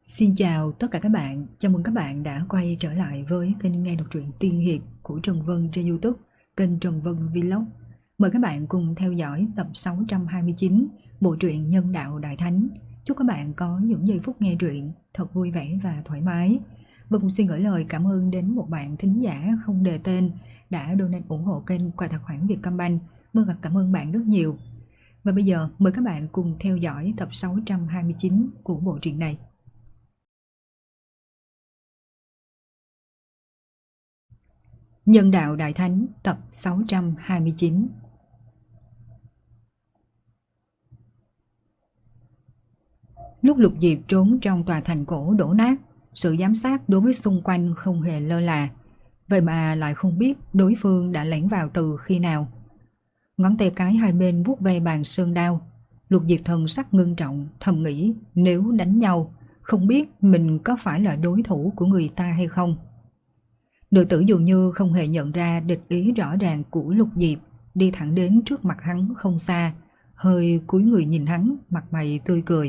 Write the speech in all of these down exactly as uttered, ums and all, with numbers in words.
Xin chào tất cả các bạn, chào mừng các bạn đã quay trở lại với kênh nghe đọc truyện tiên hiệp của Trần Vân trên YouTube, kênh Trần Vân Vlog. Mời các bạn cùng theo dõi tập sáu trăm hai mươi chín bộ truyện Nhân Đạo Đại Thánh. Chúc các bạn có những giây phút nghe truyện thật vui vẻ và thoải mái. Và cũng xin gửi lời cảm ơn đến một bạn thính giả không đề tên đã donate ủng hộ kênh qua tài khoản Vietcombank. Mời cảm ơn bạn rất nhiều. Và bây giờ mời các bạn cùng theo dõi tập sáu trăm hai mươi chín của bộ truyện này. Nhân Đạo Đại Thánh tập sáu trăm hai mươi chín. Lúc Lục Diệp trốn trong tòa thành cổ đổ nát, sự giám sát đối với xung quanh không hề lơ là. Vậy mà lại không biết đối phương đã lẻn vào từ khi nào. Ngón tay cái hai bên vuốt ve bàn sơn đao, Lục Diệp thần sắc ngưng trọng, thầm nghĩ nếu đánh nhau, không biết mình có phải là đối thủ của người ta hay không. Nữ tử dường như không hề nhận ra địch ý rõ ràng của Lục Diệp, đi thẳng đến trước mặt hắn không xa, hơi cúi người nhìn hắn, mặt mày tươi cười.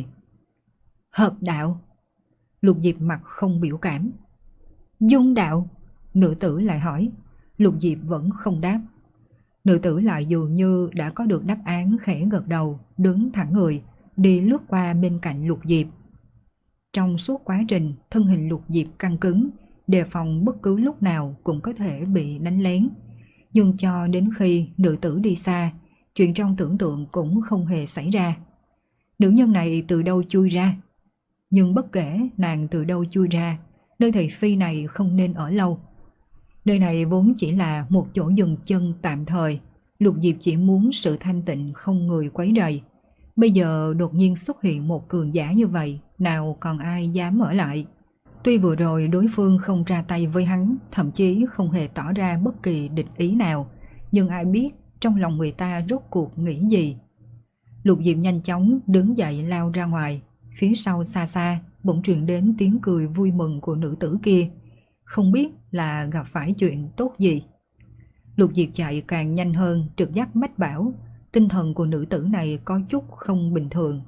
Hợp đạo. Lục Diệp mặt không biểu cảm. Dung đạo. Nữ tử lại hỏi. Lục Diệp vẫn không đáp. Nữ tử lại dường như đã có được đáp án, khẽ gật đầu, đứng thẳng người, đi lướt qua bên cạnh Lục Diệp. Trong suốt quá trình, thân hình Lục Diệp căng cứng, đề phòng bất cứ lúc nào cũng có thể bị đánh lén. Nhưng cho đến khi nữ tử đi xa, chuyện trong tưởng tượng cũng không hề xảy ra. Nữ nhân này từ đâu chui ra? Nhưng bất kể nàng từ đâu chui ra, nơi thị phi này không nên ở lâu. Nơi này vốn chỉ là một chỗ dừng chân tạm thời. Lục Diệp chỉ muốn sự thanh tịnh không người quấy rầy. Bây giờ đột nhiên xuất hiện một cường giả như vậy, nào còn ai dám ở lại. Tuy vừa rồi đối phương không ra tay với hắn, thậm chí không hề tỏ ra bất kỳ địch ý nào, nhưng ai biết trong lòng người ta rốt cuộc nghĩ gì. Lục Diệp nhanh chóng đứng dậy lao ra ngoài, phía sau xa xa bỗng truyền đến tiếng cười vui mừng của nữ tử kia, không biết là gặp phải chuyện tốt gì. Lục Diệp chạy càng nhanh hơn, trực giác mách bảo, tinh thần của nữ tử này có chút không bình thường.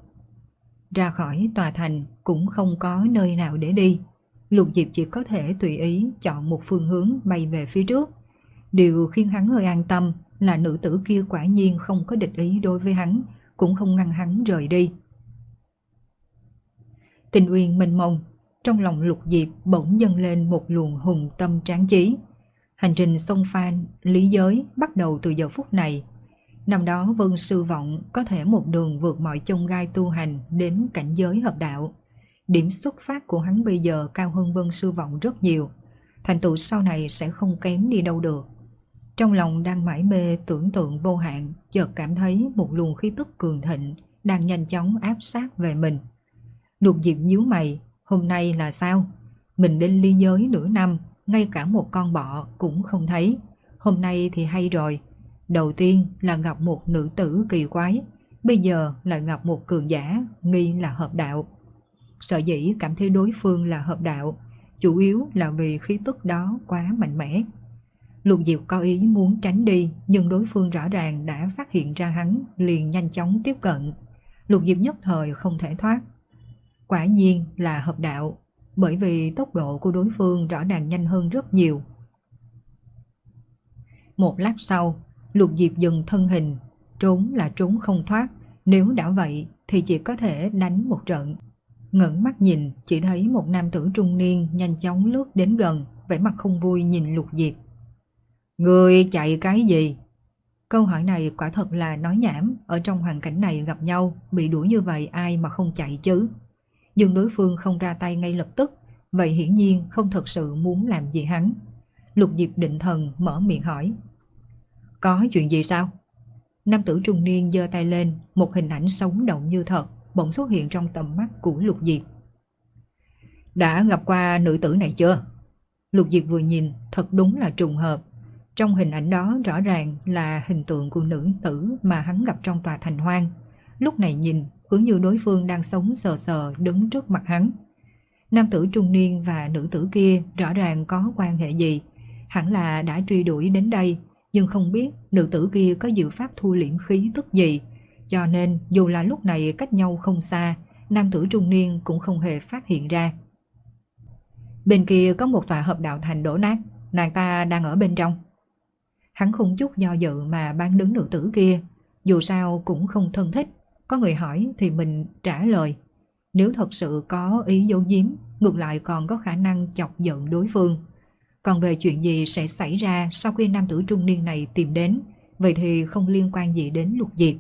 Ra khỏi tòa thành cũng không có nơi nào để đi. Lục Diệp chỉ có thể tùy ý chọn một phương hướng bay về phía trước. Điều khiến hắn hơi an tâm là nữ tử kia quả nhiên không có địch ý đối với hắn, cũng không ngăn hắn rời đi. Tình uyên mênh mông, trong lòng Lục Diệp bỗng dâng lên một luồng hùng tâm tráng chí. Hành trình xông pha lý giới bắt đầu từ giờ phút này. Năm đó Vân Sư Vọng có thể một đường vượt mọi chông gai tu hành đến cảnh giới hợp đạo. Điểm xuất phát của hắn bây giờ cao hơn Vân Sư Vọng rất nhiều, thành tựu sau này sẽ không kém đi đâu được. Trong lòng đang mải mê tưởng tượng vô hạn, chợt cảm thấy một luồng khí tức cường thịnh đang nhanh chóng áp sát về mình. Lục Diệp nhíu mày, hôm nay là sao? Mình đến ly giới nửa năm, ngay cả một con bọ cũng không thấy. Hôm nay thì hay rồi, đầu tiên là gặp một nữ tử kỳ quái, bây giờ lại gặp một cường giả nghi là hợp đạo. Sở dĩ cảm thấy đối phương là hợp đạo, chủ yếu là vì khí tức đó quá mạnh mẽ. Lục Diệp có ý muốn tránh đi, nhưng đối phương rõ ràng đã phát hiện ra hắn, liền nhanh chóng tiếp cận. Lục Diệp nhất thời không thể thoát. Quả nhiên là hợp đạo, bởi vì tốc độ của đối phương rõ ràng nhanh hơn rất nhiều. Một lát sau, Lục Diệp dừng thân hình, trốn là trốn không thoát, nếu đã vậy thì chỉ có thể đánh một trận. Ngẩng mắt nhìn, chỉ thấy một nam tử trung niên nhanh chóng lướt đến gần, vẻ mặt không vui nhìn Lục Diệp. Ngươi chạy cái gì? Câu hỏi này quả thật là nói nhảm, ở trong hoàn cảnh này gặp nhau, bị đuổi như vậy ai mà không chạy chứ. Nhưng đối phương không ra tay ngay lập tức, vậy hiển nhiên không thật sự muốn làm gì hắn. Lục Diệp định thần mở miệng hỏi. Có chuyện gì sao? Nam tử trung niên giơ tay lên, một hình ảnh sống động như thật bỗng xuất hiện trong tầm mắt của Lục Diệp. Đã gặp qua nữ tử này chưa? Lục Diệp vừa nhìn, thật đúng là trùng hợp. Trong hình ảnh đó rõ ràng là hình tượng của nữ tử mà hắn gặp trong tòa thành hoang. Lúc này nhìn, cứ như đối phương đang sống sờ sờ đứng trước mặt hắn. Nam tử trung niên và nữ tử kia rõ ràng có quan hệ gì, hẳn là đã truy đuổi đến đây, nhưng không biết nữ tử kia có dự pháp thu liễm khí tức gì, cho nên dù là lúc này cách nhau không xa, nam tử trung niên cũng không hề phát hiện ra. Bên kia có một tòa hợp đạo thành đổ nát, nàng ta đang ở bên trong. Hắn không chút do dự mà bán đứng nữ tử kia, dù sao cũng không thân thích, có người hỏi thì mình trả lời. Nếu thật sự có ý giấu giếm, ngược lại còn có khả năng chọc giận đối phương. Còn về chuyện gì sẽ xảy ra sau khi nam tử trung niên này tìm đến, vậy thì không liên quan gì đến Lục Diệp.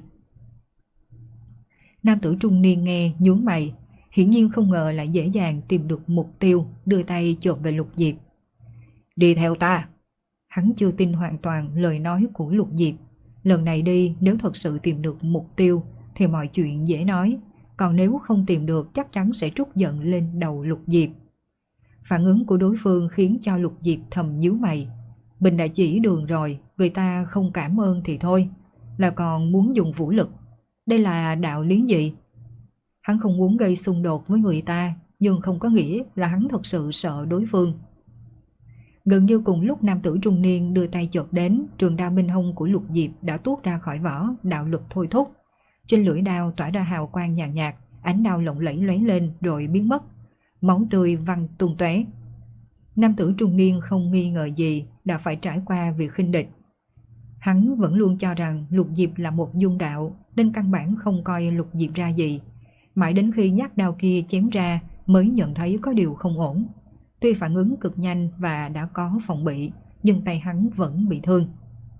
Nam tử trung niên nghe nhướng mày, hiển nhiên không ngờ lại dễ dàng tìm được mục tiêu, đưa tay chộp về Lục Diệp. Đi theo ta. Hắn chưa tin hoàn toàn lời nói của Lục Diệp. Lần này đi, nếu thật sự tìm được mục tiêu thì mọi chuyện dễ nói, còn nếu không tìm được chắc chắn sẽ trút giận lên đầu Lục Diệp. Phản ứng của đối phương khiến cho Lục Diệp thầm nhíu mày. Mình đã chỉ đường rồi, người ta không cảm ơn thì thôi, là còn muốn dùng vũ lực. Đây là đạo lý gì? Hắn không muốn gây xung đột với người ta, nhưng không có nghĩa là hắn thật sự sợ đối phương. Gần như cùng lúc nam tử trung niên đưa tay chộp đến, trường đao minh hông của Lục Diệp đã tuốt ra khỏi vỏ, đạo lực thôi thúc. Trên lưỡi đao tỏa ra hào quang nhàn nhạt, ánh đao lộng lẫy lóe lên rồi biến mất. Máu tươi văng tung tóe. Nam tử trung niên không nghi ngờ gì đã phải trải qua việc khinh địch. Hắn vẫn luôn cho rằng Lục Diệp là một dung đạo, nên căn bản không coi Lục Diệp ra gì. Mãi đến khi nhát đao kia chém ra mới nhận thấy có điều không ổn. Tuy phản ứng cực nhanh và đã có phòng bị, nhưng tay hắn vẫn bị thương.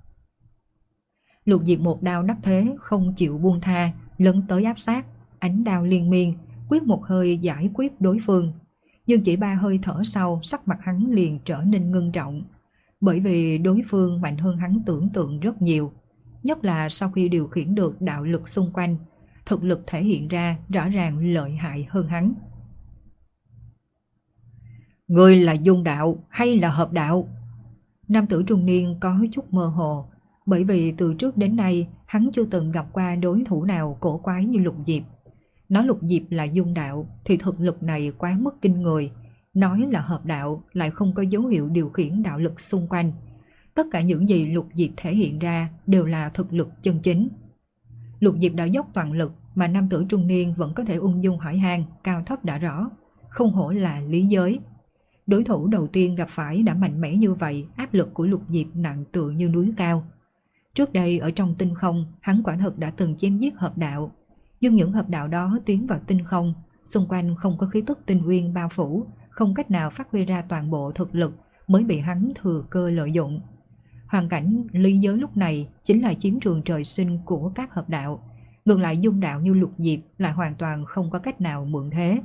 Lục Diệp một đao đắc thế, không chịu buông tha, lấn tới áp sát, ánh đao liên miên, quyết một hơi giải quyết đối phương. Nhưng chỉ ba hơi thở sau, sắc mặt hắn liền trở nên ngưng trọng. Bởi vì đối phương mạnh hơn hắn tưởng tượng rất nhiều. Nhất là sau khi điều khiển được đạo lực xung quanh, thực lực thể hiện ra rõ ràng lợi hại hơn hắn. Ngươi là dung đạo hay là hợp đạo? Nam tử trung niên có chút mơ hồ, bởi vì từ trước đến nay hắn chưa từng gặp qua đối thủ nào cổ quái như Lục Diệp. Nói Lục Diệp là dung đạo thì thực lực này quá mức kinh người, nói là hợp đạo lại không có dấu hiệu điều khiển đạo lực xung quanh. Tất cả những gì Lục Diệp thể hiện ra đều là thực lực chân chính. Lục Diệp đã dốc toàn lực mà nam tử trung niên vẫn có thể ung dung hỏi han, cao thấp đã rõ, không hổ là lý giới. Đối thủ đầu tiên gặp phải đã mạnh mẽ như vậy, áp lực của Lục Diệp nặng tựa như núi cao. Trước đây ở trong tinh không, hắn quả thật đã từng chém giết hợp đạo, nhưng những hợp đạo đó tiến vào tinh không, xung quanh không có khí tức tinh nguyên bao phủ, không cách nào phát huy ra toàn bộ thực lực, mới bị hắn thừa cơ lợi dụng. Hoàn cảnh lý giới lúc này chính là chiến trường trời sinh của các hợp đạo, ngược lại dung đạo như Lục Diệp lại hoàn toàn không có cách nào mượn thế.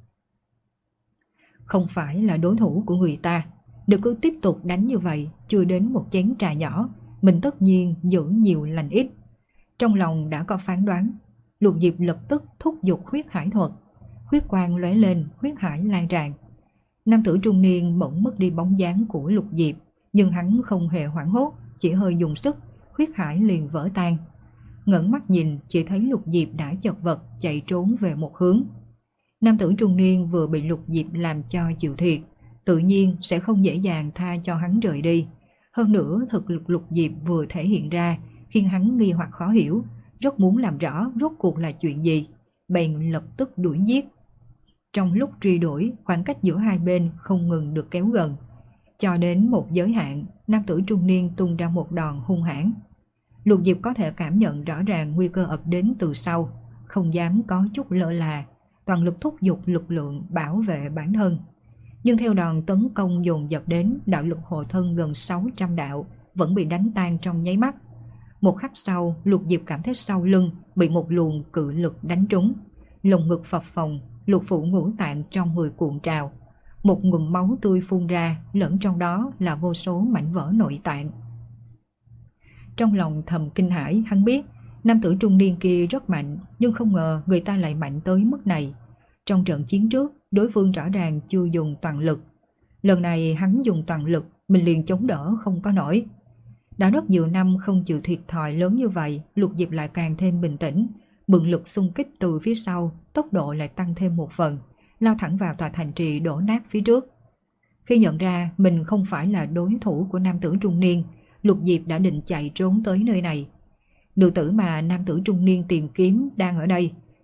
Không phải là đối thủ của người ta, đừng cứ tiếp tục đánh như vậy, chưa đến một chén trà nhỏ, mình tất nhiên dưỡng nhiều lành ít. Trong lòng đã có phán đoán, Lục Diệp lập tức thúc giục huyết hải thuật, huyết quang lóe lên, huyết hải lan tràn. Nam tử trung niên bỗng mất đi bóng dáng của Lục Diệp, nhưng hắn không hề hoảng hốt, chỉ hơi dùng sức, huyết hải liền vỡ tan. Ngẩng mắt nhìn, chỉ thấy Lục Diệp đã chật vật chạy trốn về một hướng. Nam tử trung niên vừa bị Lục Diệp làm cho chịu thiệt, tự nhiên sẽ không dễ dàng tha cho hắn rời đi. Hơn nữa thực lực Lục Diệp vừa thể hiện ra khiến hắn nghi hoặc khó hiểu, rất muốn làm rõ rốt cuộc là chuyện gì, bèn lập tức đuổi giết. Trong lúc truy đuổi, khoảng cách giữa hai bên không ngừng được kéo gần. Cho đến một giới hạn, nam tử trung niên tung ra một đòn hung hãn. Lục Diệp có thể cảm nhận rõ ràng nguy cơ ập đến từ sau, không dám có chút lơ là, toàn lực thúc giục lực lượng bảo vệ bản thân. Nhưng theo đòn tấn công dồn dập đến, đạo lực hộ thân gần sáu trăm đạo vẫn bị đánh tan trong nháy mắt. Một khắc sau, Lục Diệp cảm thấy sau lưng bị một luồng cự lực đánh trúng, lồng ngực phập phồng, lục phủ ngũ tạng trong người cuộn trào, một ngụm máu tươi phun ra, lẫn trong đó là vô số mảnh vỡ nội tạng. Trong lòng thầm kinh hãi, hắn biết nam tử trung niên kia rất mạnh, nhưng không ngờ người ta lại mạnh tới mức này. Trong trận chiến trước, đối phương rõ ràng chưa dùng toàn lực. Lần này hắn dùng toàn lực, mình liền chống đỡ không có nổi. Đã rất nhiều năm không chịu thiệt thòi lớn như vậy, Lục Diệp lại càng thêm bình tĩnh, mượn lực xung kích từ phía sau, tốc độ lại tăng thêm một phần, lao thẳng vào tòa thành trì đổ nát phía trước. Khi nhận ra mình không phải là đối thủ của nam tử trung niên, Lục Diệp đã định chạy trốn tới nơi này. Nữ tử mà nam tử trung niên tìm kiếm đang ở đây,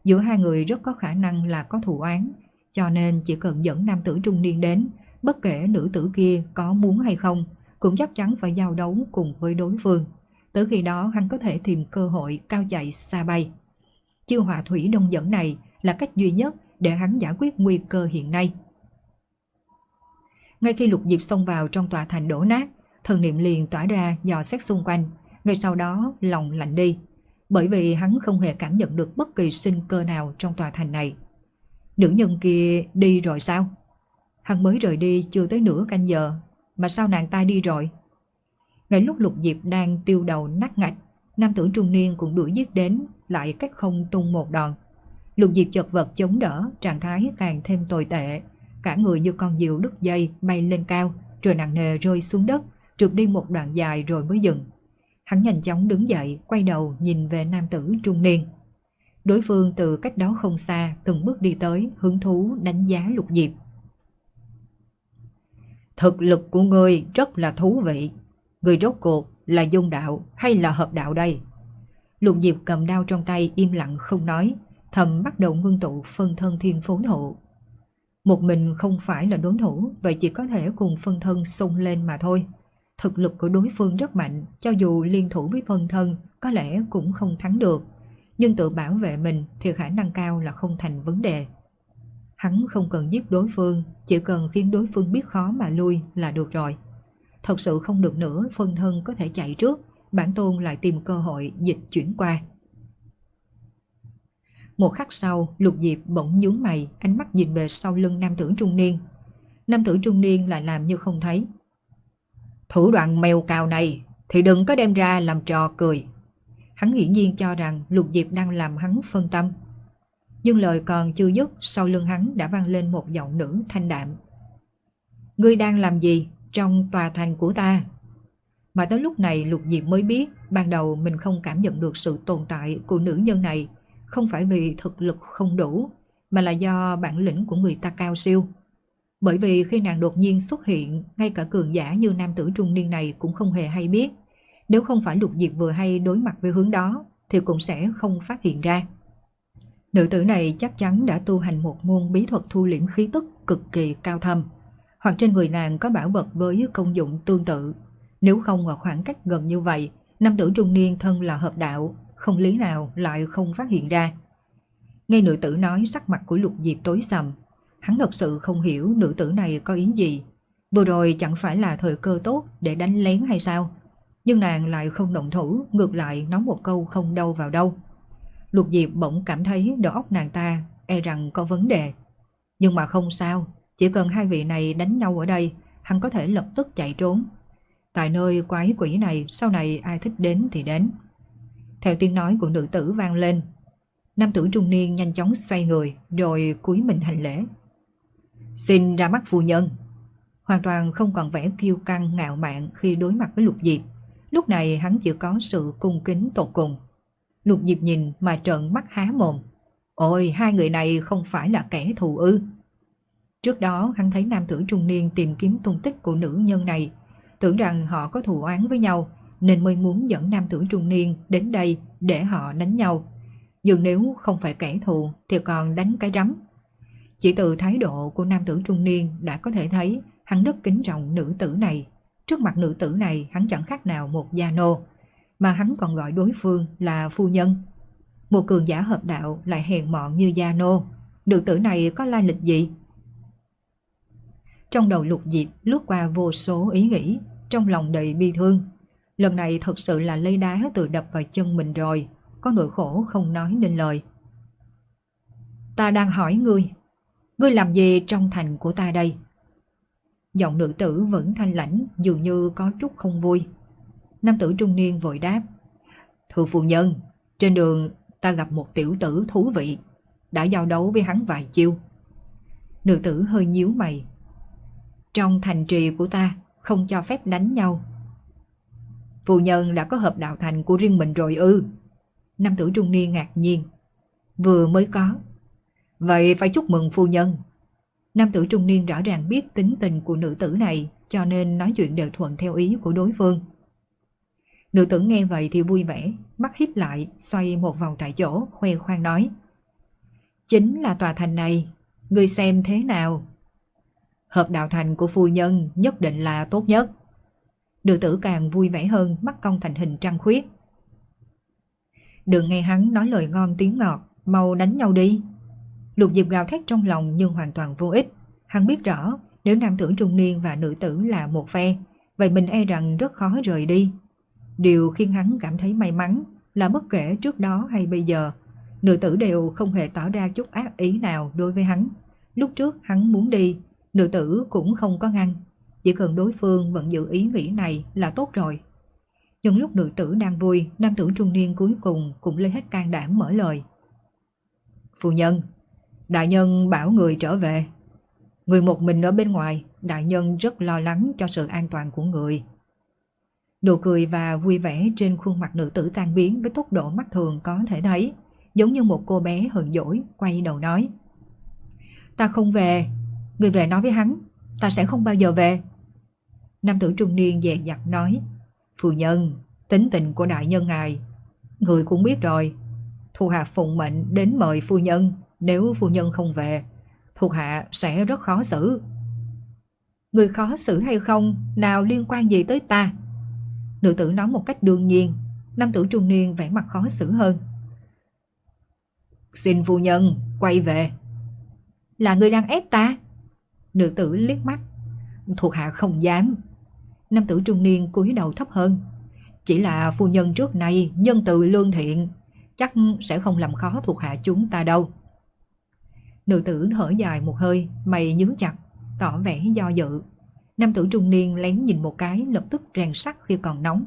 Giữa hai người rất có khả năng là có thù oán, cho nên chỉ cần dẫn nam tử trung niên đến, bất kể nữ tử kia có muốn hay không, cũng chắc chắn phải giao đấu cùng với đối phương. Tới khi đó hắn có thể tìm cơ hội cao chạy xa bay. Chiêu họa thủy đông dẫn này là cách duy nhất để hắn giải quyết nguy cơ hiện nay. Ngay khi Lục Diệp xông vào trong tòa thành đổ nát, thần niệm liền tỏa ra dò xét xung quanh, ngay sau đó lòng lạnh đi, bởi vì hắn không hề cảm nhận được bất kỳ sinh cơ nào trong tòa thành này. Nữ nhân kia đi rồi sao? Hắn mới rời đi chưa tới nửa canh giờ, mà sao nàng ta đi rồi? Ngay lúc Lục Diệp đang tiêu đầu nát ngạch, nam tử trung niên cũng đuổi giết đến, lại cách không tung một đòn. Lục Diệp chật vật chống đỡ, trạng thái càng thêm tồi tệ, cả người như con diều đứt dây bay lên cao, rồi nặng nề rơi xuống đất, trượt đi một đoạn dài rồi mới dừng. Hắn nhanh chóng đứng dậy, quay đầu nhìn về nam tử trung niên. Đối phương từ cách đó không xa, từng bước đi tới, hứng thú đánh giá Lục Diệp. Thực lực của ngươi rất là thú vị. Ngươi rốt cuộc là dung đạo hay là hợp đạo đây? Lục Diệp cầm đao trong tay im lặng không nói, thầm bắt đầu ngưng tụ phân thân thiên phú thụ. Một mình không phải là đối thủ, vậy chỉ có thể cùng phân thân xông lên mà thôi. Thực lực của đối phương rất mạnh, cho dù liên thủ với phân thân có lẽ cũng không thắng được, nhưng tự bảo vệ mình thì khả năng cao là không thành vấn đề. Hắn không cần giết đối phương, chỉ cần khiến đối phương biết khó mà lui là được rồi. Thật sự không được nữa, phân thân có thể chạy trước, bản tôn lại tìm cơ hội dịch chuyển qua. Một khắc sau, Lục Diệp bỗng nhướng mày, ánh mắt nhìn về sau lưng nam tử trung niên. Nam tử trung niên lại làm như không thấy. Thủ đoạn mèo cào này thì đừng có đem ra làm trò cười. Hắn hiển nhiên cho rằng Lục Diệp đang làm hắn phân tâm. Nhưng lời còn chưa dứt, sau lưng hắn đã vang lên một giọng nữ thanh đạm. Ngươi đang làm gì trong tòa thành của ta? Mà tới lúc này Lục Diệp mới biết, ban đầu mình không cảm nhận được sự tồn tại của nữ nhân này, không phải vì thực lực không đủ, mà là do bản lĩnh của người ta cao siêu. Bởi vì khi nàng đột nhiên xuất hiện, ngay cả cường giả như nam tử trung niên này cũng không hề hay biết. Nếu không phải Lục Diệp vừa hay đối mặt với hướng đó, thì cũng sẽ không phát hiện ra. Nữ tử này chắc chắn đã tu hành một môn bí thuật thu liễm khí tức cực kỳ cao thâm, hoặc trên người nàng có bảo vật với công dụng tương tự. Nếu không ở khoảng cách gần như vậy, nam tử trung niên thân là hợp đạo, không lý nào lại không phát hiện ra. Nghe nữ tử nói, sắc mặt của Lục Diệp tối sầm. Hắn thật sự không hiểu nữ tử này có ý gì. Vừa rồi chẳng phải là thời cơ tốt để đánh lén hay sao? Nhưng nàng lại không động thủ, ngược lại nói một câu không đâu vào đâu. Lục Diệp bỗng cảm thấy đầu óc nàng ta e rằng có vấn đề. Nhưng mà không sao, chỉ cần hai vị này đánh nhau ở đây, hắn có thể lập tức chạy trốn. Tại nơi quái quỷ này, sau này ai thích đến thì đến. Theo tiếng nói của nữ tử vang lên, nam tử trung niên nhanh chóng xoay người, rồi cúi mình hành lễ. Xin ra mắt phu nhân. Hoàn toàn không còn vẻ kiêu căng ngạo mạn khi đối mặt với Lục Diệp. Lúc này hắn chỉ có sự cung kính tột cùng. Lục Diệp nhìn mà trợn mắt há mồm. Ôi, hai người này không phải là kẻ thù ư? Trước đó hắn thấy nam tử trung niên tìm kiếm tung tích của nữ nhân này, tưởng rằng họ có thù oán với nhau, nên mới muốn dẫn nam tử trung niên đến đây để họ đánh nhau. Nhưng nếu không phải kẻ thù thì còn đánh cái rắm. Chỉ từ thái độ của nam tử trung niên đã có thể thấy hắn rất kính trọng nữ tử này. Trước mặt nữ tử này hắn chẳng khác nào một gia nô, mà hắn còn gọi đối phương là phu nhân. Một cường giả hợp đạo lại hèn mọn như gia nô, nữ tử này có lai lịch gì? Trong đầu Lục Diệp lướt qua vô số ý nghĩ, trong lòng đầy bi thương. Lần này thật sự là lấy đá tự đập vào chân mình rồi, có nỗi khổ không nói nên lời. Ta đang hỏi ngươi, ngươi làm gì trong thành của ta đây? Giọng nữ tử vẫn thanh lãnh, dường như có chút không vui. Nam tử trung niên vội đáp. Thưa phu nhân, trên đường ta gặp một tiểu tử thú vị, đã giao đấu với hắn vài chiêu. Nữ tử hơi nhíu mày. Trong thành trì của ta không cho phép đánh nhau. Phu nhân đã có hợp đạo thành của riêng mình rồi ư? Nam tử trung niên ngạc nhiên. Vừa mới có. Vậy phải chúc mừng phu nhân. Nam tử trung niên rõ ràng biết tính tình của nữ tử này, cho nên nói chuyện đều thuận theo ý của đối phương. Nữ tử nghe vậy thì vui vẻ, mắt híp lại, xoay một vòng tại chỗ, khoe khoang nói. Chính là tòa thành này, ngươi xem thế nào? Hợp đạo thành của phu nhân nhất định là tốt nhất. Nữ tử càng vui vẻ hơn, mắt cong thành hình trăng khuyết. Đừng nghe hắn nói lời ngon tiếng ngọt, mau đánh nhau đi. Lục Diệp gào thét trong lòng nhưng hoàn toàn vô ích. Hắn biết rõ nếu nam tử trung niên và nữ tử là một phe, vậy mình e rằng rất khó rời đi. Điều khiến hắn cảm thấy may mắn là bất kể trước đó hay bây giờ, nữ tử đều không hề tỏ ra chút ác ý nào đối với hắn. Lúc trước hắn muốn đi, nữ tử cũng không có ngăn. Chỉ cần đối phương vẫn giữ ý nghĩ này là tốt rồi. Nhưng lúc nữ tử đang vui, nam tử trung niên cuối cùng cũng lấy hết can đảm mở lời. Phu nhân, đại nhân bảo người trở về. Người một mình ở bên ngoài, đại nhân rất lo lắng cho sự an toàn của người. Nụ cười và vui vẻ trên khuôn mặt nữ tử tan biến với tốc độ mắt thường có thể thấy, giống như một cô bé hờn dỗi quay đầu nói. Ta không về, người về nói với hắn, ta sẽ không bao giờ về. Nam tử trung niên dè dặt nói. Phu nhân, tính tình của đại nhân ngài, người cũng biết rồi. Thuộc hạ phụng mệnh đến mời phu nhân, nếu phu nhân không về, thuộc hạ sẽ rất khó xử. Người khó xử hay không, nào liên quan gì tới ta? Nữ tử nói một cách đương nhiên. Nam tử trung niên vẻ mặt khó xử hơn. Xin phu nhân quay về. Là người đang ép ta? Nữ tử liếc mắt. Thuộc hạ không dám. Nam tử trung niên cúi đầu thấp hơn. Chỉ là phu nhân trước nay nhân từ lương thiện, chắc sẽ không làm khó thuộc hạ chúng ta đâu. Nữ tử thở dài một hơi, mày nhướng chặt, tỏ vẻ do dự. Nam tử trung niên lén nhìn một cái, lập tức rèn sắt khi còn nóng.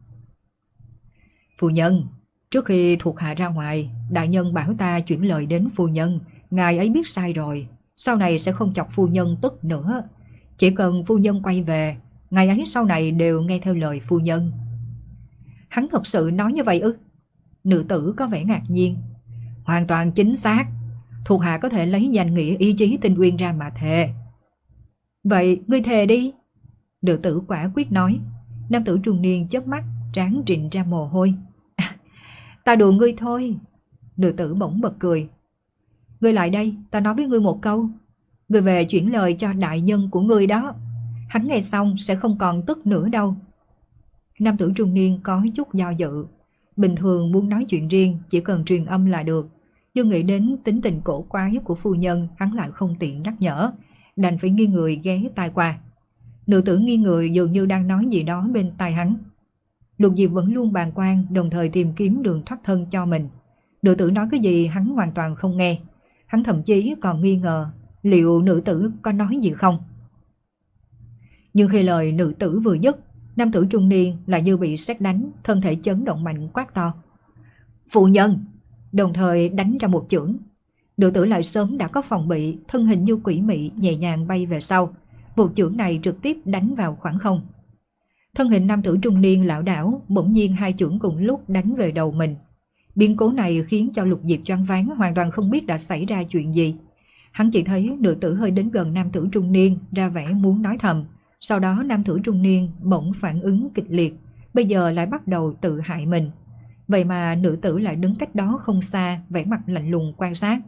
Phu nhân, trước khi thuộc hạ ra ngoài, đại nhân bảo ta chuyển lời đến phu nhân. Ngài ấy biết sai rồi, sau này sẽ không chọc phu nhân tức nữa. Chỉ cần phu nhân quay về, ngài ấy sau này đều nghe theo lời phu nhân. Hắn thật sự nói như vậy ư? Nữ tử có vẻ ngạc nhiên. Hoàn toàn chính xác. Thuộc hạ có thể lấy danh nghĩa ý chí tinh uyên ra mà thề. Vậy ngươi thề đi. Nữ tử quả quyết nói. Nam tử trung niên chớp mắt, trán rịn ra mồ hôi. À, ta đùa ngươi thôi. Nữ tử bỗng bật cười. Ngươi lại đây, ta nói với ngươi một câu. Ngươi về chuyển lời cho đại nhân của ngươi đó. Hắn nghe xong sẽ không còn tức nữa đâu. Nam tử trung niên có chút do dự. Bình thường muốn nói chuyện riêng chỉ cần truyền âm là được. Nhưng nghĩ đến tính tình cổ quái của phu nhân, hắn lại không tiện nhắc nhở, đành phải nghiêng người ghé tai qua. Nữ tử nghiêng người dường như đang nói gì đó bên tai hắn. Lục Diệp vẫn luôn bàng quan, đồng thời tìm kiếm đường thoát thân cho mình. Nữ tử nói cái gì hắn hoàn toàn không nghe. Hắn thậm chí còn nghi ngờ liệu nữ tử có nói gì không. Nhưng khi lời nữ tử vừa dứt, nam tử trung niên lại như bị sét đánh, thân thể chấn động mạnh quát to. Phu nhân! Đồng thời đánh ra một chưởng. Nữ tử lại sớm đã có phòng bị, thân hình như quỷ mị nhẹ nhàng bay về sau. Một chưởng này trực tiếp đánh vào khoảng không. Thân hình nam tử trung niên lảo đảo, bỗng nhiên hai chưởng cùng lúc đánh về đầu mình. Biến cố này khiến cho Lục Diệp choáng váng, hoàn toàn không biết đã xảy ra chuyện gì. Hắn chỉ thấy nữ tử hơi đến gần nam tử trung niên, ra vẻ muốn nói thầm. Sau đó nam tử trung niên bỗng phản ứng kịch liệt, bây giờ lại bắt đầu tự hại mình. Vậy mà nữ tử lại đứng cách đó không xa, vẻ mặt lạnh lùng quan sát.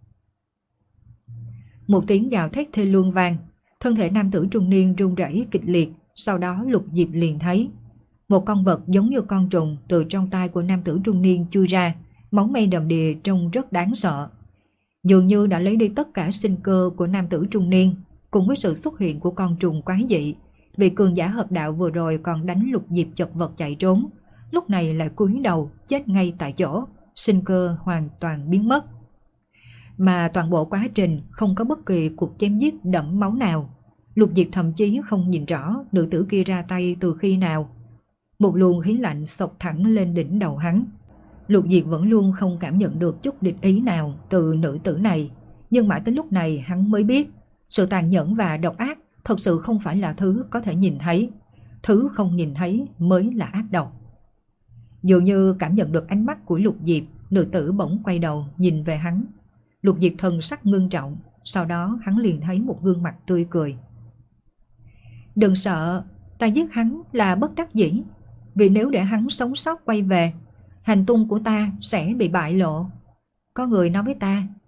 Một tiếng gào thét thê lương vang, thân thể nam tử trung niên run rẩy kịch liệt. Sau đó Lục Diệp liền thấy một con vật giống như con trùng từ trong tay của nam tử trung niên chui ra, máu me đầm đìa trông rất đáng sợ. Dường như đã lấy đi tất cả sinh cơ của nam tử trung niên. Cùng với sự xuất hiện của con trùng quái dị, vị cường giả hợp đạo vừa rồi còn đánh Lục Diệp chật vật chạy trốn, lúc này lại cúi đầu chết ngay tại chỗ, sinh cơ hoàn toàn biến mất. Mà toàn bộ quá trình không có bất kỳ cuộc chém giết đẫm máu nào. Lục Diệp thậm chí không nhìn rõ nữ tử kia ra tay từ khi nào. Một luồng khí lạnh xộc thẳng lên đỉnh đầu hắn. Lục Diệp vẫn luôn không cảm nhận được chút địch ý nào từ nữ tử này, nhưng mãi tới lúc này hắn mới biết sự tàn nhẫn và độc ác thật sự không phải là thứ có thể nhìn thấy. Thứ không nhìn thấy mới là ác độc. Dường như cảm nhận được ánh mắt của Lục Diệp, nữ tử bỗng quay đầu nhìn về hắn. Lục Diệp thần sắc ngưng trọng, sau đó hắn liền thấy một gương mặt tươi cười. Đừng sợ, ta giết hắn là bất đắc dĩ. Vì nếu để hắn sống sót quay về, hành tung của ta sẽ bị bại lộ. Có người nói với ta,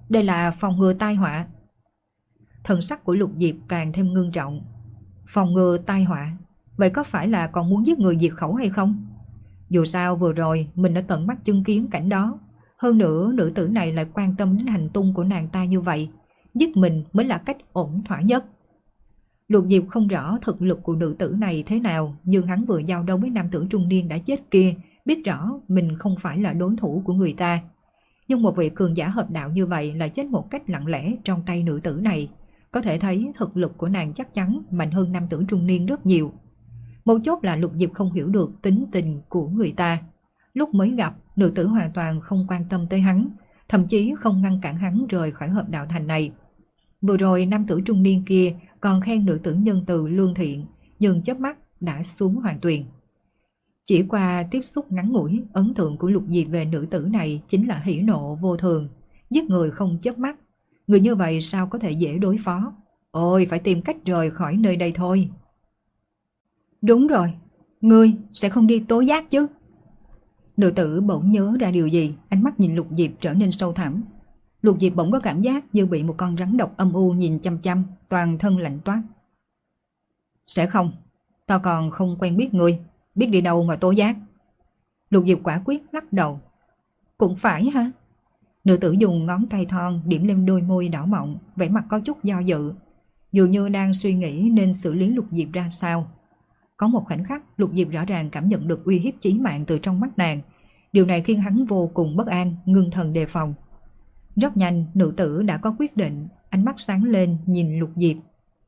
Đây là phòng ngừa tai họa. Thần sắc của Lục Diệp càng thêm ngưng trọng. Phòng ngừa tai họa? Vậy có phải là còn muốn giết người diệt khẩu hay không? Dù sao vừa rồi mình đã tận mắt chứng kiến cảnh đó. Hơn nữa nữ tử này lại quan tâm đến hành tung của nàng ta như vậy. Giết mình mới là cách ổn thỏa nhất. Lục Diệp không rõ thực lực của nữ tử này thế nào, nhưng hắn vừa giao đấu với nam tử trung niên đã chết kia, biết rõ mình không phải là đối thủ của người ta. Nhưng một vị cường giả hợp đạo như vậy lại chết một cách lặng lẽ trong tay nữ tử này. Có thể thấy thực lực của nàng chắc chắn mạnh hơn nam tử trung niên rất nhiều. Một chốt là Lục Diệp không hiểu được tính tình của người ta. Lúc mới gặp, nữ tử hoàn toàn không quan tâm tới hắn, thậm chí không ngăn cản hắn rời khỏi hợp đạo thành này. Vừa rồi nam tử trung niên kia còn khen nữ tử nhân từ lương thiện, nhưng chớp mắt đã xuống hoàn tuyền. Chỉ qua tiếp xúc ngắn ngủi, ấn tượng của Lục Diệp về nữ tử này chính là hỉ nộ vô thường, giết người không chớp mắt. Người như vậy sao có thể dễ đối phó? Ôi, phải tìm cách rời khỏi nơi đây thôi. Đúng rồi, ngươi sẽ không đi tố giác chứ? Nữ tử bỗng nhớ ra điều gì, ánh mắt nhìn Lục Diệp trở nên sâu thẳm. Lục Diệp bỗng có cảm giác như bị một con rắn độc âm u nhìn chăm chăm, toàn thân lạnh toát. Sẽ không, tao còn không quen biết ngươi, biết đi đâu mà tố giác. Lục Diệp quả quyết lắc đầu. Cũng phải ha. Nữ tử dùng ngón tay thon điểm lên đôi môi đỏ mọng, vẻ mặt có chút do dự, dường như đang suy nghĩ nên xử lý Lục Diệp ra sao. Có một khoảnh khắc Lục Diệp rõ ràng cảm nhận được uy hiếp chí mạng từ trong mắt nàng. Điều này khiến hắn vô cùng bất an, ngưng thần đề phòng. Rất nhanh nữ tử đã có quyết định, ánh mắt sáng lên nhìn Lục Diệp.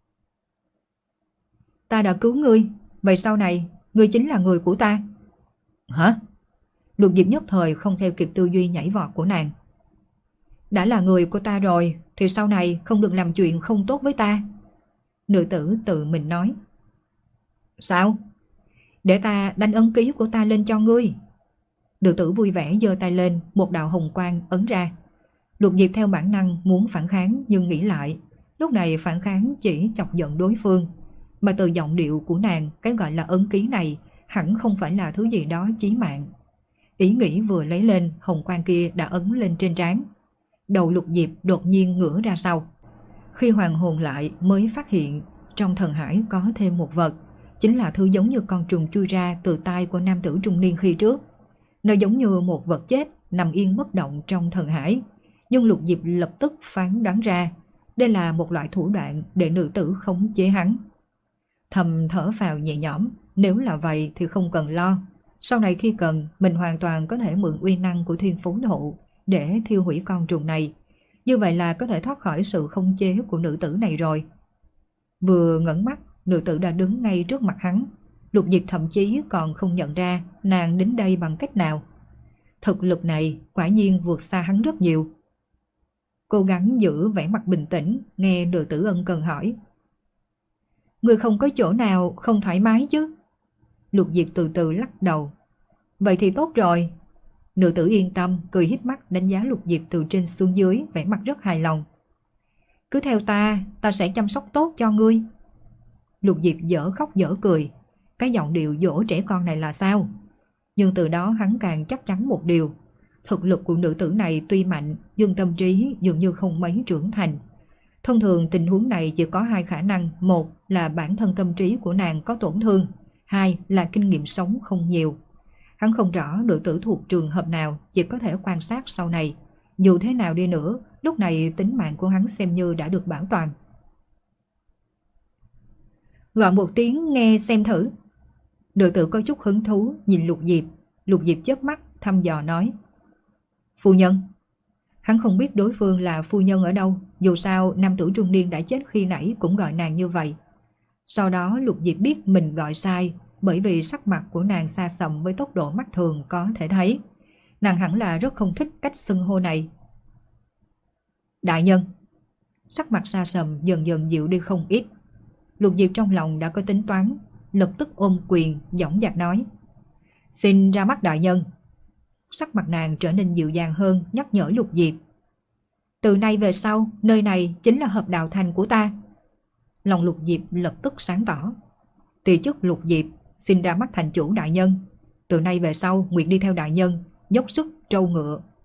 Ta đã cứu ngươi, vậy sau này ngươi chính là người của ta. Hả? Lục Diệp nhất thời không theo kịp tư duy nhảy vọt của nàng. Đã là người của ta rồi thì sau này không được làm chuyện không tốt với ta. Nữ tử tự mình nói. Sao? Để ta đánh ấn ký của ta lên cho ngươi. Nữ tử vui vẻ giơ tay lên, một đạo hồng quang ấn ra. Lục Diệp theo bản năng muốn phản kháng nhưng nghĩ lại, lúc này phản kháng chỉ chọc giận đối phương. Mà từ giọng điệu của nàng, cái gọi là ấn ký này hẳn không phải là thứ gì đó chí mạng. Ý nghĩ vừa lấy lên, hồng quang kia đã ấn lên trên trán. Đầu Lục Diệp đột nhiên ngửa ra sau. Khi hoàn hồn lại mới phát hiện trong thần hải có thêm một vật, chính là thứ giống như con trùng chui ra từ tai của nam tử trung niên khi trước. Nó giống như một vật chết nằm yên bất động trong thần hải. Nhưng Lục Diệp lập tức phán đoán ra đây là một loại thủ đoạn để nữ tử khống chế hắn. Thầm thở phào nhẹ nhõm, nếu là vậy thì không cần lo. Sau này khi cần, mình hoàn toàn có thể mượn uy năng của thiên phú thụ để thiêu hủy con trùng này. Như vậy là có thể thoát khỏi sự khống chế của nữ tử này rồi. Vừa ngẩng mắt, nữ tử đã đứng ngay trước mặt hắn. Lục Diệp thậm chí còn không nhận ra nàng đến đây bằng cách nào. Thực lực này quả nhiên vượt xa hắn rất nhiều. Cố gắng giữ vẻ mặt bình tĩnh, nghe nữ tử ân cần hỏi. Người không có chỗ nào không thoải mái chứ? Lục Diệp từ từ lắc đầu. Vậy thì tốt rồi. Nữ tử yên tâm, cười híp mắt đánh giá Lục Diệp từ trên xuống dưới, vẻ mặt rất hài lòng. Cứ theo ta, ta sẽ chăm sóc tốt cho ngươi. Lục Diệp dở khóc dở cười. Cái giọng điệu dỗ trẻ con này là sao? Nhưng từ đó hắn càng chắc chắn một điều. Thực lực của nữ tử này tuy mạnh, nhưng tâm trí dường như không mấy trưởng thành. Thông thường tình huống này chỉ có hai khả năng. Một là bản thân tâm trí của nàng có tổn thương. Hai là kinh nghiệm sống không nhiều. Hắn không rõ nữ tử thuộc trường hợp nào, chỉ có thể quan sát sau này. Dù thế nào đi nữa, lúc này tính mạng của hắn xem như đã được bảo toàn. Gọi một tiếng nghe xem thử. Nữ tử có chút hứng thú nhìn Lục Diệp. Lục Diệp chớp mắt thăm dò nói. Phu nhân. Hắn không biết đối phương là phu nhân ở đâu, dù sao nam tử trung niên đã chết khi nãy cũng gọi nàng như vậy. Sau đó Lục Diệp biết mình gọi sai, bởi vì sắc mặt của nàng xa sầm với tốc độ mắt thường có thể thấy. Nàng hẳn là rất không thích cách xưng hô này. Đại nhân. Sắc mặt xa sầm dần dần dịu đi không ít. Lục Diệp trong lòng đã có tính toán, lập tức ôm quyền dõng dạc nói. Xin ra mắt đại nhân. Sắc mặt nàng trở nên dịu dàng hơn, nhắc nhở Lục Diệp. Từ nay về sau, nơi này chính là hợp đạo thành của ta. Lòng Lục Diệp lập tức sáng tỏ. Tỳ chức Lục Diệp, xin ra mắt thành chủ đại nhân. Từ nay về sau, nguyện đi theo đại nhân, dốc sức trâu ngựa,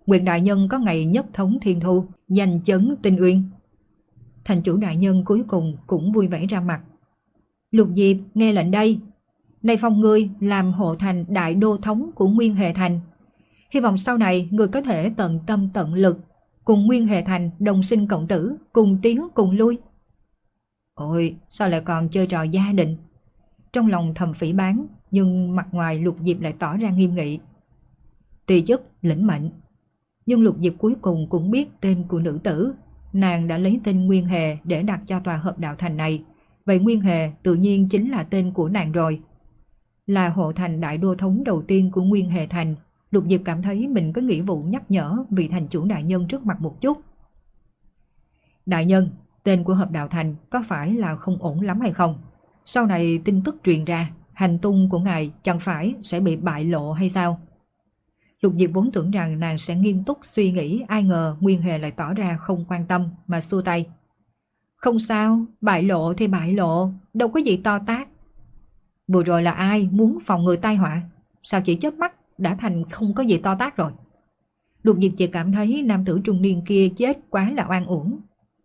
Nguyện đại nhân có ngày nhất thống thiên thu, giành chấn tinh uyên. Thành chủ đại nhân cuối cùng cũng vui vẻ ra mặt. Lục Diệp nghe lệnh đây. Nay phong ngươi làm hộ thành đại đô thống của Nguyên Hề Thành. Hy vọng sau này ngươi có thể tận tâm tận lực, cùng Nguyên Hề Thành đồng sinh cộng tử, cùng tiến cùng lui. Ôi, sao lại còn chơi trò gia đình? Trong lòng thầm phỉ báng, nhưng mặt ngoài Lục Diệp lại tỏ ra nghiêm nghị. Tỳ chức lĩnh mệnh. Nhưng Lục Diệp cuối cùng cũng biết tên của nữ tử. Nàng đã lấy tên Nguyên Hề để đặt cho tòa hợp đạo thành này. Vậy Nguyên Hề tự nhiên chính là tên của nàng rồi. Là hộ thành đại đô thống đầu tiên của Nguyên Hề Thành, Lục Diệp cảm thấy mình có nghĩa vụ nhắc nhở vị thành chủ đại nhân trước mặt một chút. Đại nhân, tên của hợp đạo thành có phải là không ổn lắm hay không? Sau này tin tức truyền ra, hành tung của ngài chẳng phải sẽ bị bại lộ hay sao? Lục Diệp vốn tưởng rằng nàng sẽ nghiêm túc suy nghĩ, ai ngờ Nguyên Hề lại tỏ ra không quan tâm mà xua tay. Không sao, bại lộ thì bại lộ, đâu có gì to tát. Vừa rồi là ai muốn phòng ngừa tai họa? Sao chỉ chớp mắt đã thành không có gì to tát rồi? Lục Diệp chỉ cảm thấy nam tử trung niên kia chết quá là oan uổng.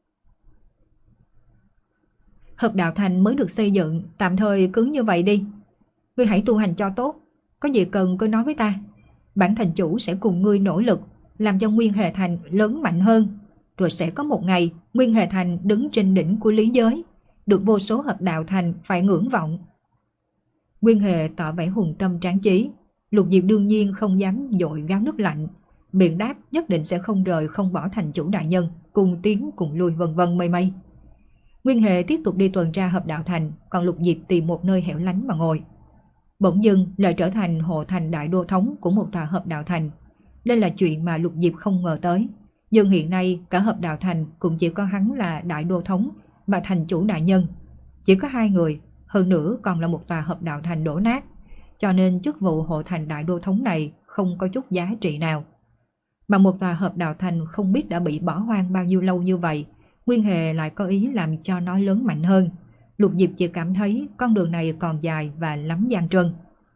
Hợp đạo thành mới được xây dựng, tạm thời cứ như vậy đi. Ngươi hãy tu hành cho tốt, có gì cần cứ nói với ta. Bản thành chủ sẽ cùng ngươi nỗ lực, làm cho Nguyên Hề Thành lớn mạnh hơn. Rồi sẽ có một ngày Nguyên Hề Thành đứng trên đỉnh của lý giới, được vô số hợp đạo thành phải ngưỡng vọng. Nguyên Hề tỏ vẻ hùng tâm tráng chí. Lục Diệp đương nhiên không dám dội gáo nước lạnh, biện đáp nhất định sẽ không rời không bỏ thành chủ đại nhân, cùng tiến cùng lui vân vân mây mây. Nguyên Hề tiếp tục đi tuần tra hợp đạo thành, còn Lục Diệp tìm một nơi hẻo lánh mà ngồi. Bỗng dưng lại trở thành hộ thành đại đô thống của một tòa hợp đạo thành. Đây là chuyện mà Lục Diệp không ngờ tới. Nhưng hiện nay cả hợp đạo thành cũng chỉ có hắn là đại đô thống và thành chủ đại nhân. Chỉ có hai người, hơn nữa còn là một tòa hợp đạo thành đổ nát. Cho nên chức vụ hộ thành đại đô thống này không có chút giá trị nào. Mà một tòa hợp đạo thành không biết đã bị bỏ hoang bao nhiêu lâu như vậy, Nguyên Hề lại có ý làm cho nó lớn mạnh hơn. Lục Diệp chỉ cảm thấy con đường này còn dài và lắm gian truân.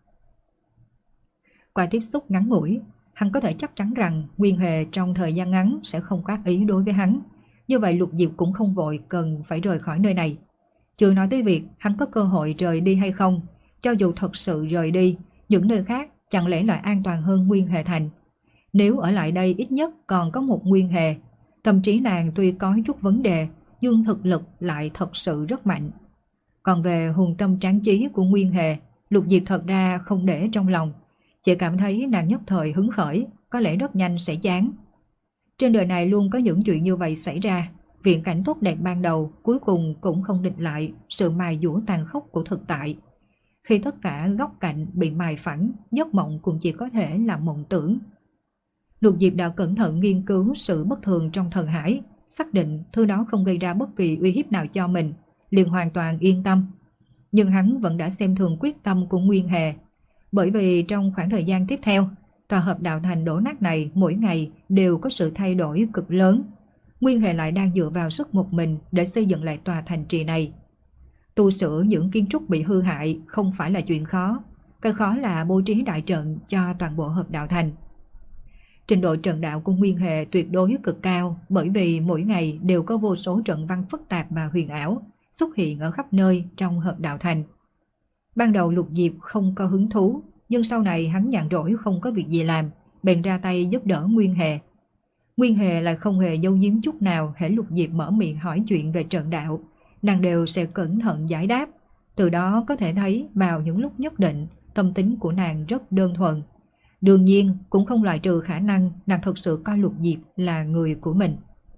Qua tiếp xúc ngắn ngủi, hắn có thể chắc chắn rằng Nguyên Hề trong thời gian ngắn sẽ không có ác ý đối với hắn. Như vậy Lục Diệp cũng không vội cần phải rời khỏi nơi này. Chưa nói tới việc hắn có cơ hội rời đi hay không. Cho dù thật sự rời đi, những nơi khác chẳng lẽ lại an toàn hơn Nguyên Hề Thành. Nếu ở lại đây ít nhất còn có một Nguyên Hề. Tâm trí nàng tuy có chút vấn đề, nhưng thực lực lại thật sự rất mạnh. Còn về hùng tâm tráng chí của Nguyên Hề, Lục Diệp thật ra không để trong lòng. Chỉ cảm thấy nàng nhất thời hứng khởi, có lẽ rất nhanh sẽ chán. Trên đời này luôn có những chuyện như vậy xảy ra. Viễn cảnh tốt đẹp ban đầu cuối cùng cũng không địch lại sự mài dũa tàn khốc của thực tại. Khi tất cả góc cạnh bị mài phẳng, giấc mộng cũng chỉ có thể là mộng tưởng. Lục Diệp đã cẩn thận nghiên cứu sự bất thường trong thần hải, xác định thứ đó không gây ra bất kỳ uy hiếp nào cho mình, liền hoàn toàn yên tâm. Nhưng hắn vẫn đã xem thường quyết tâm của Nguyên Hề, bởi vì trong khoảng thời gian tiếp theo, tòa hợp đạo thành đổ nát này mỗi ngày đều có sự thay đổi cực lớn. Nguyên Hề lại đang dựa vào sức một mình để xây dựng lại tòa thành trì này. Tu sửa những kiến trúc bị hư hại không phải là chuyện khó, cái khó là bố trí đại trận cho toàn bộ hợp đạo thành. Trình độ trận đạo của Nguyên Hề tuyệt đối cực cao, bởi vì mỗi ngày đều có vô số trận văn phức tạp và huyền ảo xuất hiện ở khắp nơi trong hợp đạo thành. Ban đầu Lục Diệp không có hứng thú, nhưng sau này hắn nhàn rỗi không có việc gì làm, bèn ra tay giúp đỡ Nguyên Hề. Nguyên Hề lại không hề giấu giếm chút nào, hễ Lục Diệp mở miệng hỏi chuyện về trận đạo, nàng đều sẽ cẩn thận giải đáp. Từ đó có thể thấy vào những lúc nhất định, tâm tính của nàng rất đơn thuần. Đương nhiên cũng không loại trừ khả năng nàng thực sự coi Lục Diệp là người của mình.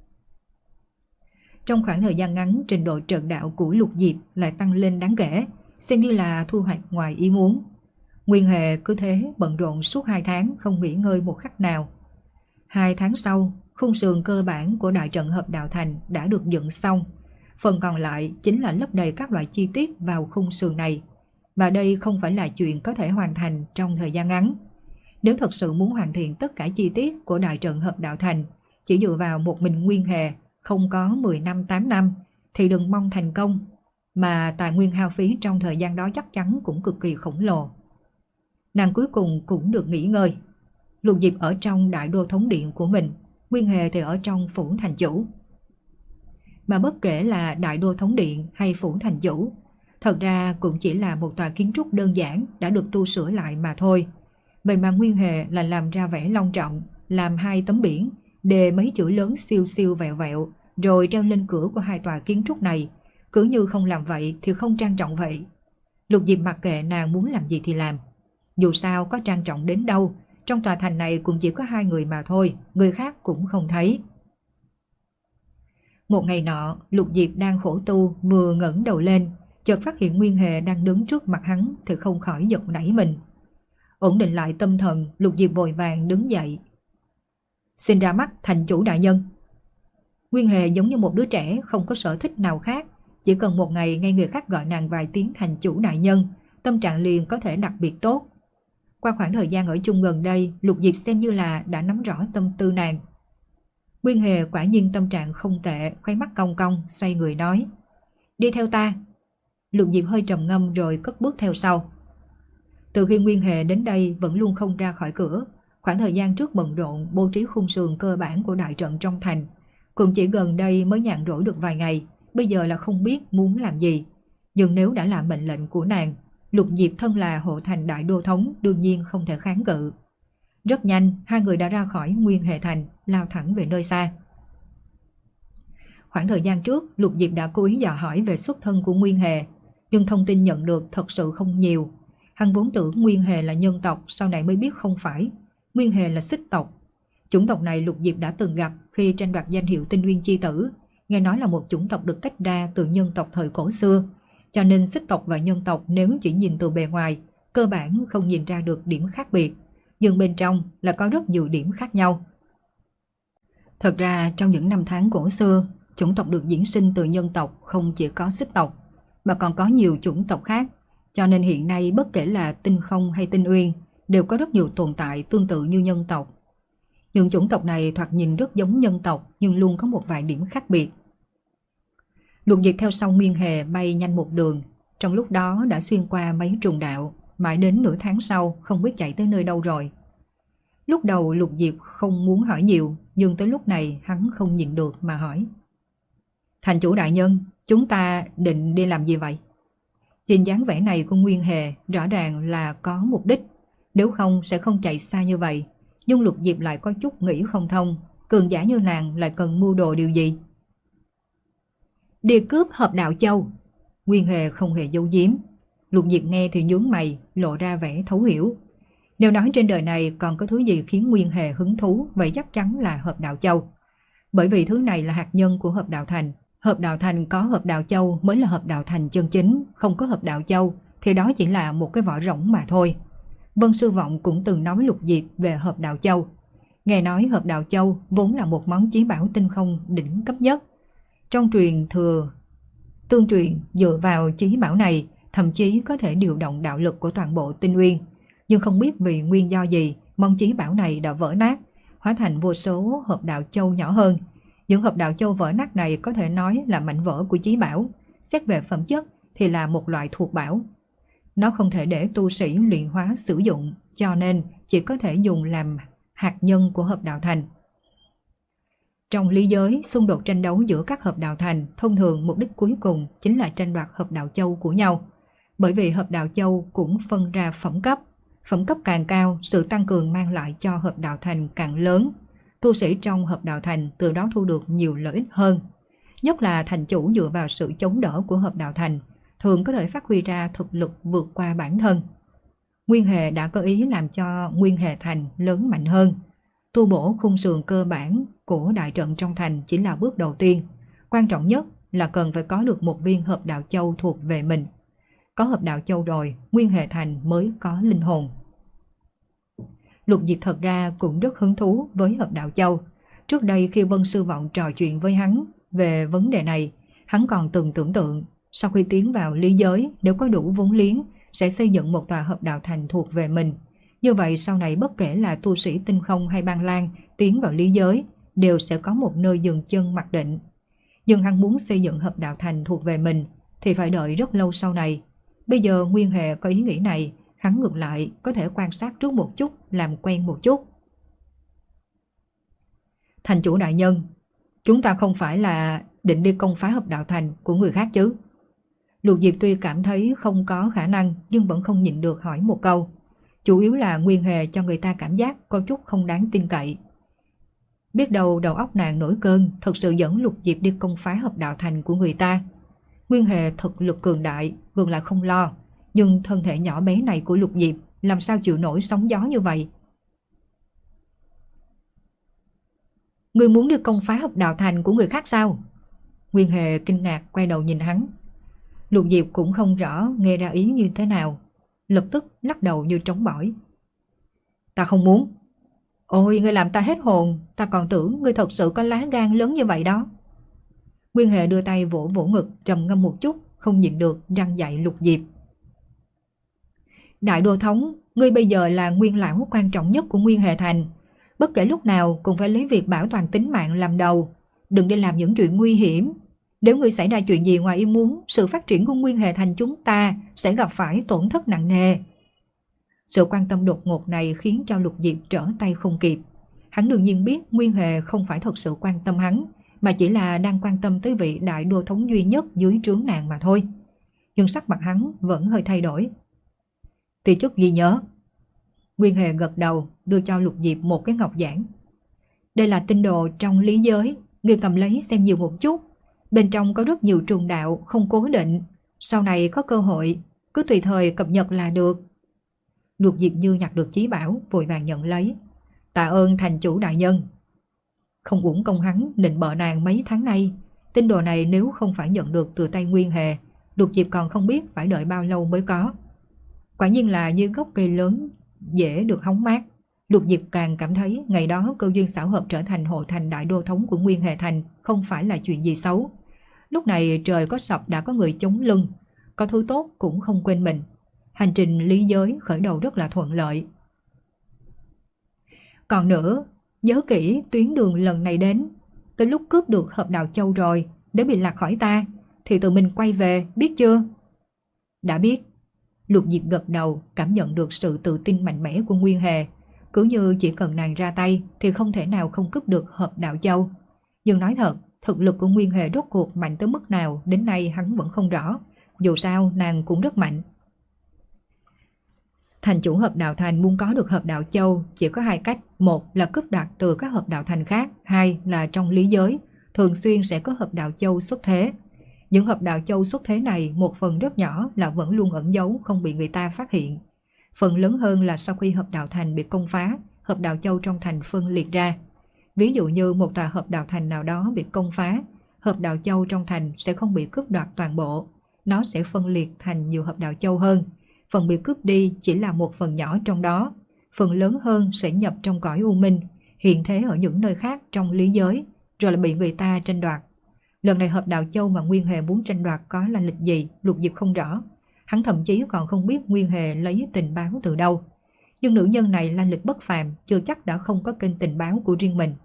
Trong khoảng thời gian ngắn, trình độ trận đạo của Lục Diệp lại tăng lên đáng kể, xem như là thu hoạch ngoài ý muốn. Nguyên Hề cứ thế bận rộn suốt hai tháng không nghỉ ngơi một khắc nào. Hai tháng sau, khung sườn cơ bản của đại trận hợp đạo thành đã được dựng xong. Phần còn lại chính là lấp đầy các loại chi tiết vào khung sườn này. Và đây không phải là chuyện có thể hoàn thành trong thời gian ngắn. Nếu thật sự muốn hoàn thiện tất cả chi tiết của đại trận hợp đạo thành, chỉ dựa vào một mình Nguyên Hề không có mười năm tám năm thì đừng mong thành công, mà tài nguyên hao phí trong thời gian đó chắc chắn cũng cực kỳ khổng lồ. Nàng cuối cùng cũng được nghỉ ngơi. Lục Diệp ở trong đại đô thống điện của mình, Nguyên Hề thì ở trong phủ thành chủ. Mà bất kể là đại đô thống điện hay phủ thành chủ, thật ra cũng chỉ là một tòa kiến trúc đơn giản đã được tu sửa lại mà thôi. Vậy mà Nguyên Hề là làm ra vẻ long trọng, làm hai tấm biển, đề mấy chữ lớn siêu siêu vẹo vẹo, rồi treo lên cửa của hai tòa kiến trúc này. Cứ như không làm vậy thì không trang trọng vậy. Lục Diệp mặc kệ nàng muốn làm gì thì làm. Dù sao có trang trọng đến đâu, trong tòa thành này cũng chỉ có hai người mà thôi, người khác cũng không thấy. Một ngày nọ, Lục Diệp đang khổ tu, vừa ngẩng đầu lên, chợt phát hiện Nguyên Hề đang đứng trước mặt hắn thì không khỏi giật nảy mình. Ổn định lại tâm thần, Lục Diệp vội vàng đứng dậy. Xin ra mắt thành chủ đại nhân. Nguyên Hề giống như một đứa trẻ không có sở thích nào khác, chỉ cần một ngày nghe người khác gọi nàng vài tiếng thành chủ đại nhân, tâm trạng liền có thể đặc biệt tốt. Qua khoảng thời gian ở chung gần đây, Lục Diệp xem như là đã nắm rõ tâm tư nàng. Nguyên Hề quả nhiên tâm trạng không tệ, khóe mắt cong cong, xoay người nói. Đi theo ta. Lục Diệp hơi trầm ngâm rồi cất bước theo sau. Từ khi Nguyên Hề đến đây vẫn luôn không ra khỏi cửa, khoảng thời gian trước bận rộn bố trí khung sườn cơ bản của đại trận trong thành. Cũng chỉ gần đây mới nhàn rỗi được vài ngày, bây giờ là không biết muốn làm gì. Nhưng nếu đã là mệnh lệnh của nàng, Lục Diệp thân là hộ thành đại đô thống đương nhiên không thể kháng cự. Rất nhanh, hai người đã ra khỏi Nguyên Hề thành, lao thẳng về nơi xa. Khoảng thời gian trước, Lục Diệp đã cố ý dò hỏi về xuất thân của Nguyên Hề, nhưng thông tin nhận được thật sự không nhiều. Hắn vốn tưởng Nguyên Hề là nhân tộc, sau này mới biết không phải. Nguyên Hề là Xích tộc. Chủng tộc này Lục Diệp đã từng gặp khi tranh đoạt danh hiệu Tinh Nguyên Chi Tử, nghe nói là một chủng tộc được tách ra từ nhân tộc thời cổ xưa. Cho nên Xích tộc và nhân tộc nếu chỉ nhìn từ bề ngoài, cơ bản không nhìn ra được điểm khác biệt, nhưng bên trong là có rất nhiều điểm khác nhau. Thật ra trong những năm tháng cổ xưa, chủng tộc được diễn sinh từ nhân tộc không chỉ có Xích tộc, mà còn có nhiều chủng tộc khác. Cho nên hiện nay bất kể là Tinh Không hay Tinh Uyên đều có rất nhiều tồn tại tương tự như nhân tộc. Những chủng tộc này thoạt nhìn rất giống nhân tộc nhưng luôn có một vài điểm khác biệt. Lục Diệp theo sau Nguyên Hề bay nhanh một đường, trong lúc đó đã xuyên qua mấy trùng đạo, mãi đến nửa tháng sau không biết chạy tới nơi đâu rồi. Lúc đầu Lục Diệp không muốn hỏi nhiều, nhưng tới lúc này hắn không nhịn được mà hỏi. Thành chủ đại nhân, chúng ta định đi làm gì vậy? Nhìn dáng vẻ này của Nguyên Hề rõ ràng là có mục đích, nếu không sẽ không chạy xa như vậy. Nhưng Lục Diệp lại có chút nghĩ không thông, cường giả như nàng lại cần mưu đồ điều gì? Đi cướp Hợp Đạo Châu. Nguyên Hề không hề giấu giếm. Lục Diệp nghe thì nhướng mày, lộ ra vẻ thấu hiểu. Nếu nói trên đời này còn có thứ gì khiến Nguyên Hề hứng thú, vậy chắc chắn là Hợp Đạo Châu. Bởi vì thứ này là hạt nhân của Hợp Đạo Thành. Hợp Đạo Thành có Hợp Đạo Châu mới là Hợp Đạo Thành chân chính, không có Hợp Đạo Châu thì đó chỉ là một cái vỏ rỗng mà thôi. Vân Sư Vọng cũng từng nói với Lục Diệp về Hợp Đạo Châu. Nghe nói Hợp Đạo Châu vốn là một món chí bảo tinh không đỉnh cấp nhất. Trong truyền thừa, tương truyền dựa vào chí bảo này, thậm chí có thể điều động đạo lực của toàn bộ Tinh Uyên. Nhưng không biết vì nguyên do gì, món chí bảo này đã vỡ nát, hóa thành vô số Hợp Đạo Châu nhỏ hơn. Những Hợp Đạo Châu vỡ nát này có thể nói là mảnh vỡ của chí bảo, xét về phẩm chất thì là một loại thuộc bảo. Nó không thể để tu sĩ luyện hóa sử dụng, cho nên chỉ có thể dùng làm hạt nhân của Hợp Đạo Thành. Trong lý giới, xung đột tranh đấu giữa các Hợp Đạo Thành thông thường mục đích cuối cùng chính là tranh đoạt Hợp Đạo Châu của nhau. Bởi vì Hợp Đạo Châu cũng phân ra phẩm cấp, phẩm cấp càng cao, sự tăng cường mang lại cho Hợp Đạo Thành càng lớn. Tu sĩ trong Hợp Đạo Thành từ đó thu được nhiều lợi ích hơn. Nhất là thành chủ dựa vào sự chống đỡ của Hợp Đạo Thành, thường có thể phát huy ra thực lực vượt qua bản thân. Nguyên Hề đã có ý làm cho Nguyên Hề Thành lớn mạnh hơn. Tu bổ khung sườn cơ bản của đại trận trong thành chỉ là bước đầu tiên. Quan trọng nhất là cần phải có được một viên Hợp Đạo Châu thuộc về mình. Có Hợp Đạo Châu rồi, Nguyên Hề Thành mới có linh hồn. Lục Diệp thật ra cũng rất hứng thú với Hợp Đạo Châu. Trước đây khi Vân Sư Vọng trò chuyện với hắn về vấn đề này, hắn còn từng tưởng tượng sau khi tiến vào lý giới, nếu có đủ vốn liếng sẽ xây dựng một tòa Hợp Đạo Thành thuộc về mình. Như vậy sau này bất kể là tu sĩ Tinh Không hay Ban Lan tiến vào lý giới đều sẽ có một nơi dừng chân mặc định. Nhưng hắn muốn xây dựng Hợp Đạo Thành thuộc về mình thì phải đợi rất lâu sau này. Bây giờ Nguyên Hề có ý nghĩ này, hắn ngược lại có thể quan sát trước một chút, làm quen một chút. Thành chủ đại nhân, chúng ta không phải là định đi công phá hợp đạo thành của người khác chứ? Lục Diệp tuy cảm thấy không có khả năng nhưng vẫn không nhịn được hỏi một câu. Chủ yếu là Nguyên Hề cho người ta cảm giác có chút không đáng tin cậy. Biết đâu đầu óc nàng nổi cơn, thật sự dẫn Lục Diệp đi công phá hợp đạo thành của người ta. Nguyên Hề thực lực cường đại, ngược lại không lo, nhưng thân thể nhỏ bé này của Lục Diệp làm sao chịu nổi sóng gió như vậy? Ngươi muốn đi công phá hợp đạo thành của người khác sao? Nguyên Hề kinh ngạc quay đầu nhìn hắn. Lục Diệp cũng không rõ nghe ra ý như thế nào, lập tức lắc đầu như trống bỏi. Ta không muốn. Ôi, ngươi làm ta hết hồn, ta còn tưởng ngươi thật sự có lá gan lớn như vậy đó. Nguyên Hề đưa tay vỗ vỗ ngực, trầm ngâm một chút, không nhịn được răn dạy Lục Diệp. Đại đô thống, ngươi bây giờ là nguyên lão quan trọng nhất của Nguyên Hề thành, bất kể lúc nào cũng phải lấy việc bảo toàn tính mạng làm đầu, đừng đi làm những chuyện nguy hiểm. Nếu ngươi xảy ra chuyện gì ngoài ý muốn, sự phát triển của Nguyên Hề thành chúng ta sẽ gặp phải tổn thất nặng nề. Sự quan tâm đột ngột này khiến cho Lục Diệp trở tay không kịp. Hắn đương nhiên biết Nguyên Hề không phải thật sự quan tâm hắn, mà chỉ là đang quan tâm tới vị đại đô thống duy nhất dưới trướng nàng mà thôi. Nhưng sắc mặt hắn vẫn hơi thay đổi. Ti chức ghi nhớ. Nguyên Hề gật đầu, đưa cho Lục Diệp một cái ngọc giản. Đây là tinh đồ trong lý giới, ngươi cầm lấy xem nhiều một chút. Bên trong có rất nhiều trùng đạo không cố định, sau này có cơ hội cứ tùy thời cập nhật là được. Lục Diệp như nhặt được chí bảo, vội vàng nhận lấy. Tạ ơn thành chủ đại nhân. Không uổng công hắn nịnh bợ nàng mấy tháng nay. Tinh đồ này nếu không phải nhận được từ tay Nguyên Hề, Lục Diệp còn không biết phải đợi bao lâu mới có. Quả nhiên là như gốc cây lớn, dễ được hóng mát. Lục Diệp càng cảm thấy ngày đó cơ duyên xảo hợp trở thành hộ thành đại đô thống của Nguyên Hề thành không phải là chuyện gì xấu. Lúc này trời có sập đã có người chống lưng, có thứ tốt cũng không quên mình. Hành trình lý giới khởi đầu rất là thuận lợi. Còn nữa, nhớ kỹ tuyến đường lần này đến, tới lúc cướp được hợp đạo châu rồi, nếu bị lạc khỏi ta thì tự mình quay về, biết chưa? Đã biết. Lục Diệp gật đầu, cảm nhận được sự tự tin mạnh mẽ của Nguyên Hề. Cứ như chỉ cần nàng ra tay thì không thể nào không cướp được hợp đạo châu. Nhưng nói thật, thực lực của Nguyên Hề rốt cuộc mạnh tới mức nào đến nay hắn vẫn không rõ. Dù sao nàng cũng rất mạnh. Thành chủ hợp đạo thành muốn có được hợp đạo châu chỉ có hai cách. Một là cướp đoạt từ các hợp đạo thành khác. Hai là trong lý giới thường xuyên sẽ có hợp đạo châu xuất thế. Những hợp đạo châu xuất thế này một phần rất nhỏ là vẫn luôn ẩn giấu, không bị người ta phát hiện. Phần lớn hơn là sau khi hợp đạo thành bị công phá, hợp đạo châu trong thành phân liệt ra. Ví dụ như một tòa hợp đạo thành nào đó bị công phá, hợp đạo châu trong thành sẽ không bị cướp đoạt toàn bộ. Nó sẽ phân liệt thành nhiều hợp đạo châu hơn. Phần bị cướp đi chỉ là một phần nhỏ trong đó. Phần lớn hơn sẽ nhập trong cõi u minh, hiện thế ở những nơi khác trong lý giới, rồi là bị người ta tranh đoạt. Lần này hợp đạo châu mà Nguyên Hề muốn tranh đoạt có là lịch gì, Lục Diệp không rõ. Hắn thậm chí còn không biết Nguyên Hề lấy tình báo từ đâu. Nhưng nữ nhân này là lịch bất phàm, chưa chắc đã không có kênh tình báo của riêng mình.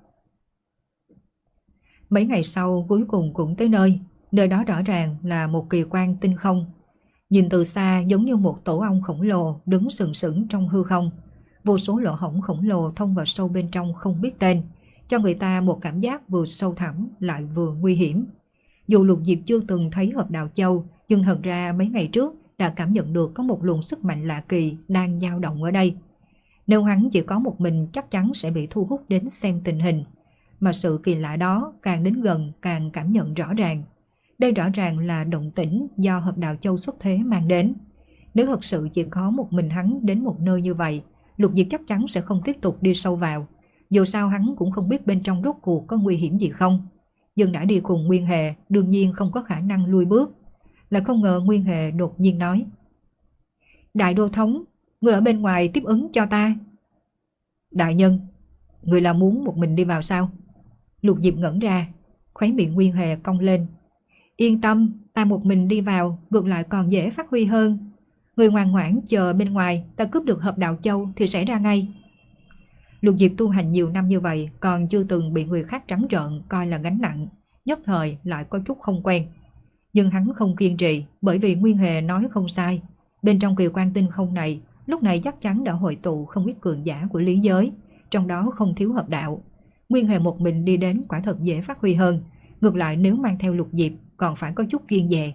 Mấy ngày sau cuối cùng cũng tới nơi. Nơi đó rõ ràng là một kỳ quan tinh không. Nhìn từ xa giống như một tổ ong khổng lồ đứng sừng sững trong hư không. Vô số lỗ hổng khổng lồ thông vào sâu bên trong không biết tên, cho người ta một cảm giác vừa sâu thẳm lại vừa nguy hiểm. Dù Lục Diệp chưa từng thấy hợp đạo châu, nhưng thật ra mấy ngày trước đã cảm nhận được có một luồng sức mạnh lạ kỳ đang dao động ở đây. Nếu hắn chỉ có một mình chắc chắn sẽ bị thu hút đến xem tình hình. Mà sự kỳ lạ đó càng đến gần càng cảm nhận rõ ràng. Đây rõ ràng là động tĩnh do hợp đạo châu xuất thế mang đến. Nếu thật sự chỉ có một mình hắn đến một nơi như vậy, Lục Diệp chắc chắn sẽ không tiếp tục đi sâu vào. Dù sao hắn cũng không biết bên trong rốt cuộc có nguy hiểm gì không. Nhưng đã đi cùng Nguyên Hề, đương nhiên không có khả năng lui bước. Lại không ngờ Nguyên Hề đột nhiên nói: Đại đô thống, người ở bên ngoài tiếp ứng cho ta. Đại nhân, người là muốn một mình đi vào sao? Lục Diệp ngẩn ra, khóe miệng Nguyên Hề cong lên. Yên tâm, ta một mình đi vào, ngược lại còn dễ phát huy hơn. Người ngoan ngoãn chờ bên ngoài, ta cướp được hợp đạo châu thì sẽ ra ngay. Lục Diệp tu hành nhiều năm như vậy, còn chưa từng bị người khác trắng trợn coi là gánh nặng, nhất thời lại có chút không quen. Nhưng hắn không kiên trì, bởi vì Nguyên Hề nói không sai. Bên trong kỳ quan tinh không này, lúc này chắc chắn đã hội tụ không ít cường giả của lý giới, trong đó không thiếu hợp đạo. Nguyên Hề một mình đi đến quả thật dễ phát huy hơn. Ngược lại nếu mang theo Lục Diệp còn phải có chút kiêng dè.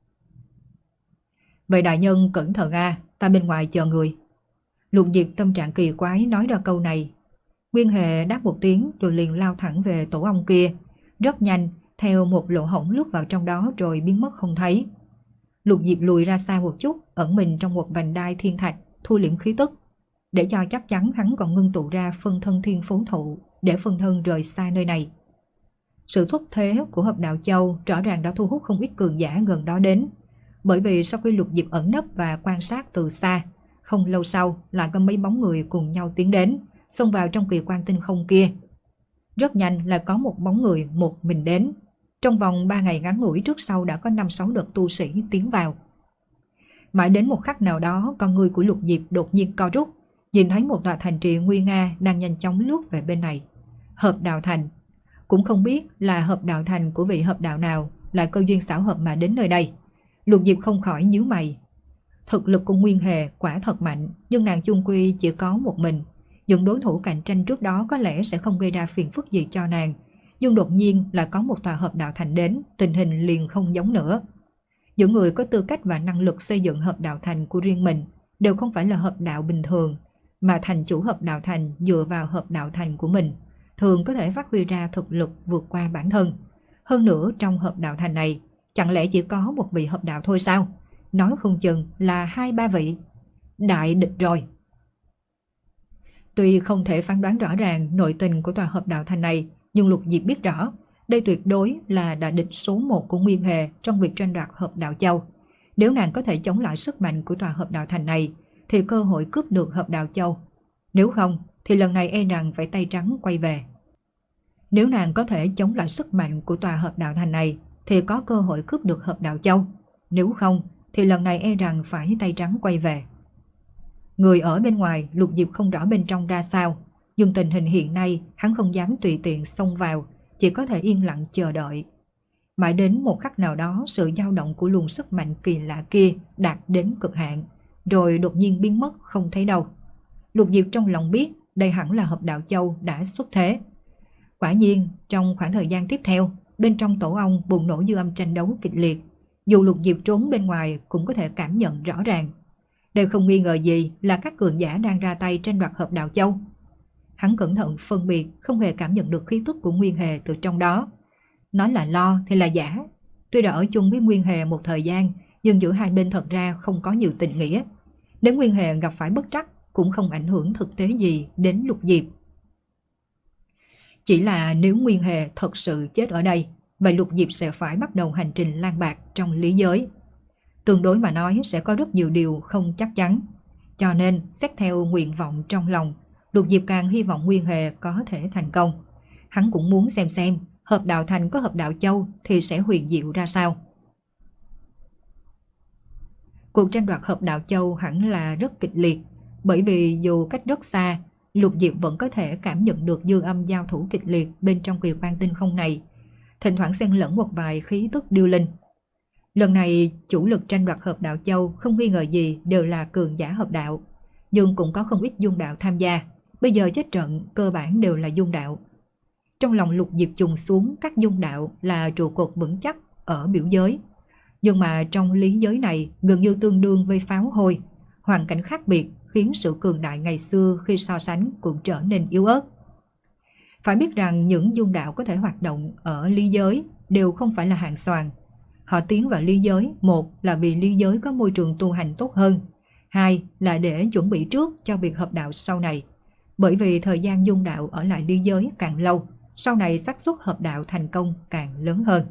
Vậy đại nhân cẩn thận a, ta bên ngoài chờ người. Lục Diệp tâm trạng kỳ quái nói ra câu này. Nguyên Hề đáp một tiếng rồi liền lao thẳng về tổ ong kia. Rất nhanh, theo một lỗ hổng lướt vào trong đó rồi biến mất không thấy. Lục Diệp lùi ra xa một chút, ẩn mình trong một vành đai thiên thạch, thu liễm khí tức. Để cho chắc chắn hắn còn ngưng tụ ra phân thân thiên phú thụ, để phân thân rời xa nơi này. Sự thúc thế của Hợp Đạo Châu rõ ràng đã thu hút không ít cường giả gần đó đến. Bởi vì sau khi Lục Diệp ẩn nấp và quan sát từ xa, không lâu sau lại có mấy bóng người cùng nhau tiến đến, xông vào trong kỳ quan tinh không kia. Rất nhanh là có một bóng người một mình đến. Trong vòng ba ngày ngắn ngủi trước sau đã có năm sáu đợt tu sĩ tiến vào. Mãi đến một khắc nào đó, con người của Lục Diệp đột nhiên co rút, nhìn thấy một tòa thành trì nguy nga đang nhanh chóng lướt về bên này. Hợp Đạo Thành. Cũng không biết là Hợp Đạo Thành của vị hợp đạo nào lại cơ duyên xảo hợp mà đến nơi đây. Lục Diệp không khỏi nhíu mày. Thực lực của Nguyên Hề quả thật mạnh, nhưng nàng chung quy chỉ có một mình. Những đối thủ cạnh tranh trước đó có lẽ sẽ không gây ra phiền phức gì cho nàng, nhưng đột nhiên là có một tòa hợp đạo thành đến, tình hình liền không giống nữa. Những người có tư cách và năng lực xây dựng hợp đạo thành của riêng mình đều không phải là hợp đạo bình thường, mà thành chủ hợp đạo thành dựa vào hợp đạo thành của mình, thường có thể phát huy ra thực lực vượt qua bản thân. Hơn nữa trong hợp đạo thành này, chẳng lẽ chỉ có một vị hợp đạo thôi sao? Nói không chừng là hai ba vị. Đại địch rồi. Tuy không thể phán đoán rõ ràng nội tình của tòa hợp đạo thành này, nhưng Lục Diệp biết rõ, đây tuyệt đối là đại địch số một của Nguyên Hề trong việc tranh đoạt hợp đạo châu. Nếu nàng có thể chống lại sức mạnh của tòa hợp đạo thành này, thì cơ hội cướp được hợp đạo châu. Nếu không, thì lần này e rằng phải tay trắng quay về. Nếu nàng có thể chống lại sức mạnh của tòa hợp đạo thành này, thì có cơ hội cướp được hợp đạo châu. Nếu không, thì lần này e rằng phải tay trắng quay về. Người ở bên ngoài, Lục Diệp không rõ bên trong ra sao, nhưng tình hình hiện nay hắn không dám tùy tiện xông vào, chỉ có thể yên lặng chờ đợi. Mãi đến một khắc nào đó, sự dao động của luồng sức mạnh kỳ lạ kia đạt đến cực hạn, rồi đột nhiên biến mất không thấy đâu. Lục Diệp trong lòng biết đây hẳn là hợp đạo châu đã xuất thế. Quả nhiên, trong khoảng thời gian tiếp theo, bên trong tổ ong bùng nổ dư âm tranh đấu kịch liệt. Dù Lục Diệp trốn bên ngoài cũng có thể cảm nhận rõ ràng. Đây không nghi ngờ gì là các cường giả đang ra tay tranh đoạt hợp đạo châu. Hắn cẩn thận phân biệt, không hề cảm nhận được khí tức của Nguyên Hề từ trong đó. Nói là lo thì là giả. Tuy đã ở chung với Nguyên Hề một thời gian, nhưng giữa hai bên thật ra không có nhiều tình nghĩa. Nếu Nguyên Hề gặp phải bất trắc cũng không ảnh hưởng thực tế gì đến Lục Diệp. Chỉ là nếu Nguyên Hề thật sự chết ở đây, vậy Lục Diệp sẽ phải bắt đầu hành trình lang bạc trong lý giới. Tương đối mà nói sẽ có rất nhiều điều không chắc chắn. Cho nên, xét theo nguyện vọng trong lòng, Lục Diệp càng hy vọng Nguyên Hề có thể thành công. Hắn cũng muốn xem xem hợp đạo thành có hợp đạo châu thì sẽ huyền diệu ra sao. Cuộc tranh đoạt hợp đạo châu hẳn là rất kịch liệt, bởi vì dù cách rất xa, Lục Diệp vẫn có thể cảm nhận được dư âm giao thủ kịch liệt bên trong kỳ quan tinh không này, thỉnh thoảng xen lẫn một vài khí tức điêu linh. Lần này chủ lực tranh đoạt hợp đạo châu không nghi ngờ gì đều là cường giả hợp đạo, nhưng cũng có không ít dung đạo tham gia. Bây giờ chết trận cơ bản đều là dung đạo. Trong lòng Lục Diệp trùng xuống các dung đạo là trụ cột vững chắc ở biểu giới, nhưng mà trong lý giới này gần như tương đương với pháo hôi. Hoàn cảnh khác biệt khiến sự cường đại ngày xưa khi so sánh cũng trở nên yếu ớt. Phải biết rằng những dung đạo có thể hoạt động ở lý giới đều không phải là hạng soàn. Họ tiến vào lý giới, một là vì lý giới có môi trường tu hành tốt hơn, hai là để chuẩn bị trước cho việc hợp đạo sau này. Bởi vì thời gian dung đạo ở lại lý giới càng lâu, sau này xác suất hợp đạo thành công càng lớn hơn.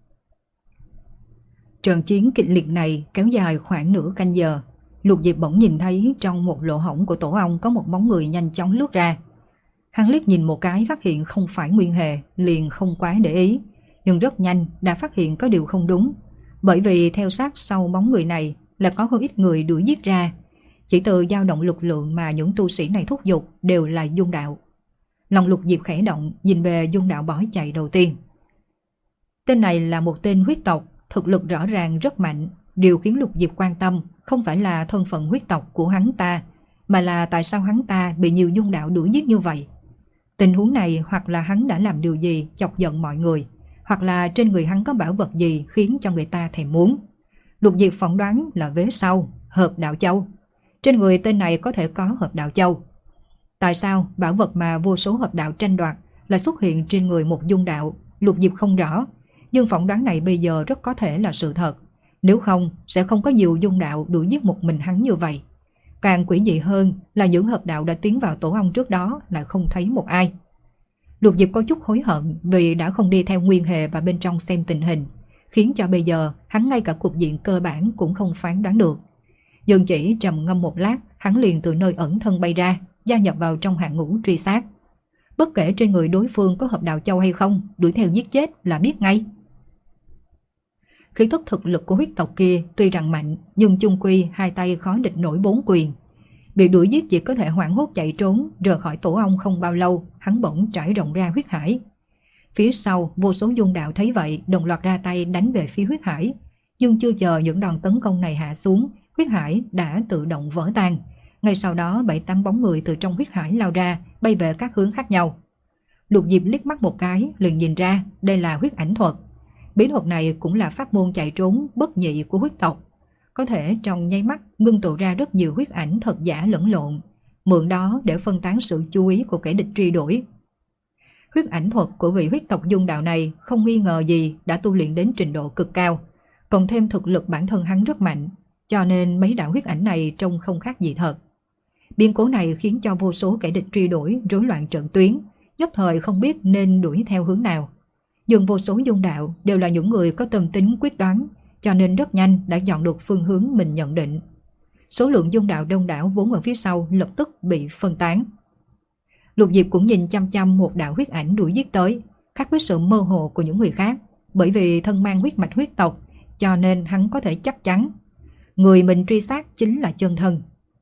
Trận chiến kịch liệt này kéo dài khoảng nửa canh giờ. Lục Diệp bỗng nhìn thấy trong một lỗ hổng của tổ ong có một bóng người nhanh chóng lướt ra. Hắn liếc nhìn một cái phát hiện không phải Nguyên Hề, liền không quá để ý, nhưng rất nhanh đã phát hiện có điều không đúng, bởi vì theo sát sau bóng người này là có không ít người đuổi giết ra. Chỉ từ dao động lực lượng mà những tu sĩ này thúc giục đều là dung đạo. Lòng Lục Diệp khẽ động, nhìn về dung đạo bỏ chạy đầu tiên. Tên này là một tên huyết tộc, thực lực rõ ràng rất mạnh. Điều khiến Lục Diệp quan tâm không phải là thân phận huyết tộc của hắn ta, mà là tại sao hắn ta bị nhiều dung đạo đuổi giết như vậy. Tình huống này hoặc là hắn đã làm điều gì chọc giận mọi người, hoặc là trên người hắn có bảo vật gì khiến cho người ta thèm muốn. Lục Diệp phỏng đoán là vế sau, hợp đạo châu. Trên người tên này có thể có hợp đạo châu. Tại sao bảo vật mà vô số hợp đạo tranh đoạt lại xuất hiện trên người một dung đạo, Lục Diệp không rõ, nhưng phỏng đoán này bây giờ rất có thể là sự thật. Nếu không, sẽ không có nhiều dung đạo đuổi giết một mình hắn như vậy. Càng quỷ dị hơn là những hợp đạo đã tiến vào tổ ong trước đó lại không thấy một ai. Lục Diệp có chút hối hận vì đã không đi theo Nguyên Hề và bên trong xem tình hình, khiến cho bây giờ hắn ngay cả cục diện cơ bản cũng không phán đoán được. Dường chỉ trầm ngâm một lát, hắn liền từ nơi ẩn thân bay ra, gia nhập vào trong hàng ngũ truy sát. Bất kể trên người đối phương có hợp đạo châu hay không, đuổi theo giết chết là biết ngay. Khí thức thực lực của huyết tộc kia tuy rằng mạnh, nhưng chung quy hai tay khó địch nổi bốn quyền. Bị đuổi giết chỉ có thể hoảng hốt chạy trốn, rời khỏi tổ ong không bao lâu, hắn bỗng trải rộng ra huyết hải. Phía sau, vô số dung đạo thấy vậy, đồng loạt ra tay đánh về phía huyết hải. Nhưng chưa chờ những đòn tấn công này hạ xuống, huyết hải đã tự động vỡ tan. Ngay sau đó, bảy tám bóng người từ trong huyết hải lao ra, bay về các hướng khác nhau. Lục Diệp liếc mắt một cái, liền nhìn ra đây là huyết ảnh thuật. Bí thuật này cũng là pháp môn chạy trốn bất nhị của huyết tộc. Có thể trong nháy mắt ngưng tụ ra rất nhiều huyết ảnh thật giả lẫn lộn, mượn đó để phân tán sự chú ý của kẻ địch truy đuổi. Huyết ảnh thuật của vị huyết tộc dung đạo này không nghi ngờ gì đã tu luyện đến trình độ cực cao, cộng thêm thực lực bản thân hắn rất mạnh, cho nên mấy đạo huyết ảnh này trông không khác gì thật. Biến cố này khiến cho vô số kẻ địch truy đuổi rối loạn trận tuyến, nhất thời không biết nên đuổi theo hướng nào. Nhưng vô số dung đạo đều là những người có tâm tính quyết đoán, cho nên rất nhanh đã chọn được phương hướng mình nhận định. Số lượng dung đạo đông đảo vốn ở phía sau lập tức bị phân tán. Lục Diệp cũng nhìn chăm chăm một đạo huyết ảnh đuổi giết tới, khác với sự mơ hồ của những người khác, bởi vì thân mang huyết mạch huyết tộc, cho nên hắn có thể chắc chắn người mình truy sát chính là chân thân.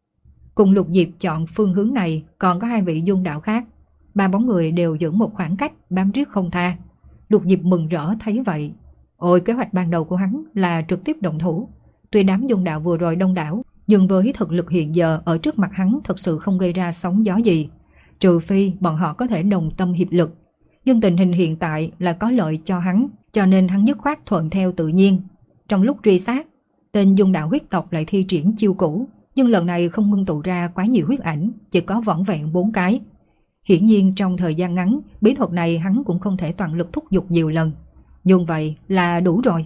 Cùng Lục Diệp chọn phương hướng này còn có hai vị dung đạo khác, ba bóng người đều giữ một khoảng cách bám riết không tha. Lục Diệp mừng rỡ thấy vậy. Ôi, kế hoạch ban đầu của hắn là trực tiếp động thủ. Tuy đám dung đạo vừa rồi đông đảo, nhưng với thực lực hiện giờ ở trước mặt hắn thật sự không gây ra sóng gió gì, trừ phi bọn họ có thể đồng tâm hiệp lực. Nhưng tình hình hiện tại là có lợi cho hắn, cho nên hắn dứt khoát thuận theo tự nhiên. Trong lúc truy sát, tên dung đạo huyết tộc lại thi triển chiêu cũ, nhưng lần này không ngưng tụ ra quá nhiều huyết ảnh, chỉ có vỏn vẹn bốn cái. Hiển nhiên trong thời gian ngắn, bí thuật này hắn cũng không thể toàn lực thúc giục nhiều lần. Nhưng vậy là đủ rồi.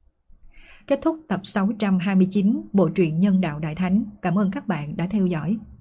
Kết thúc tập sáu trăm hai mươi chín bộ truyện Nhân Đạo Đại Thánh. Cảm ơn các bạn đã theo dõi.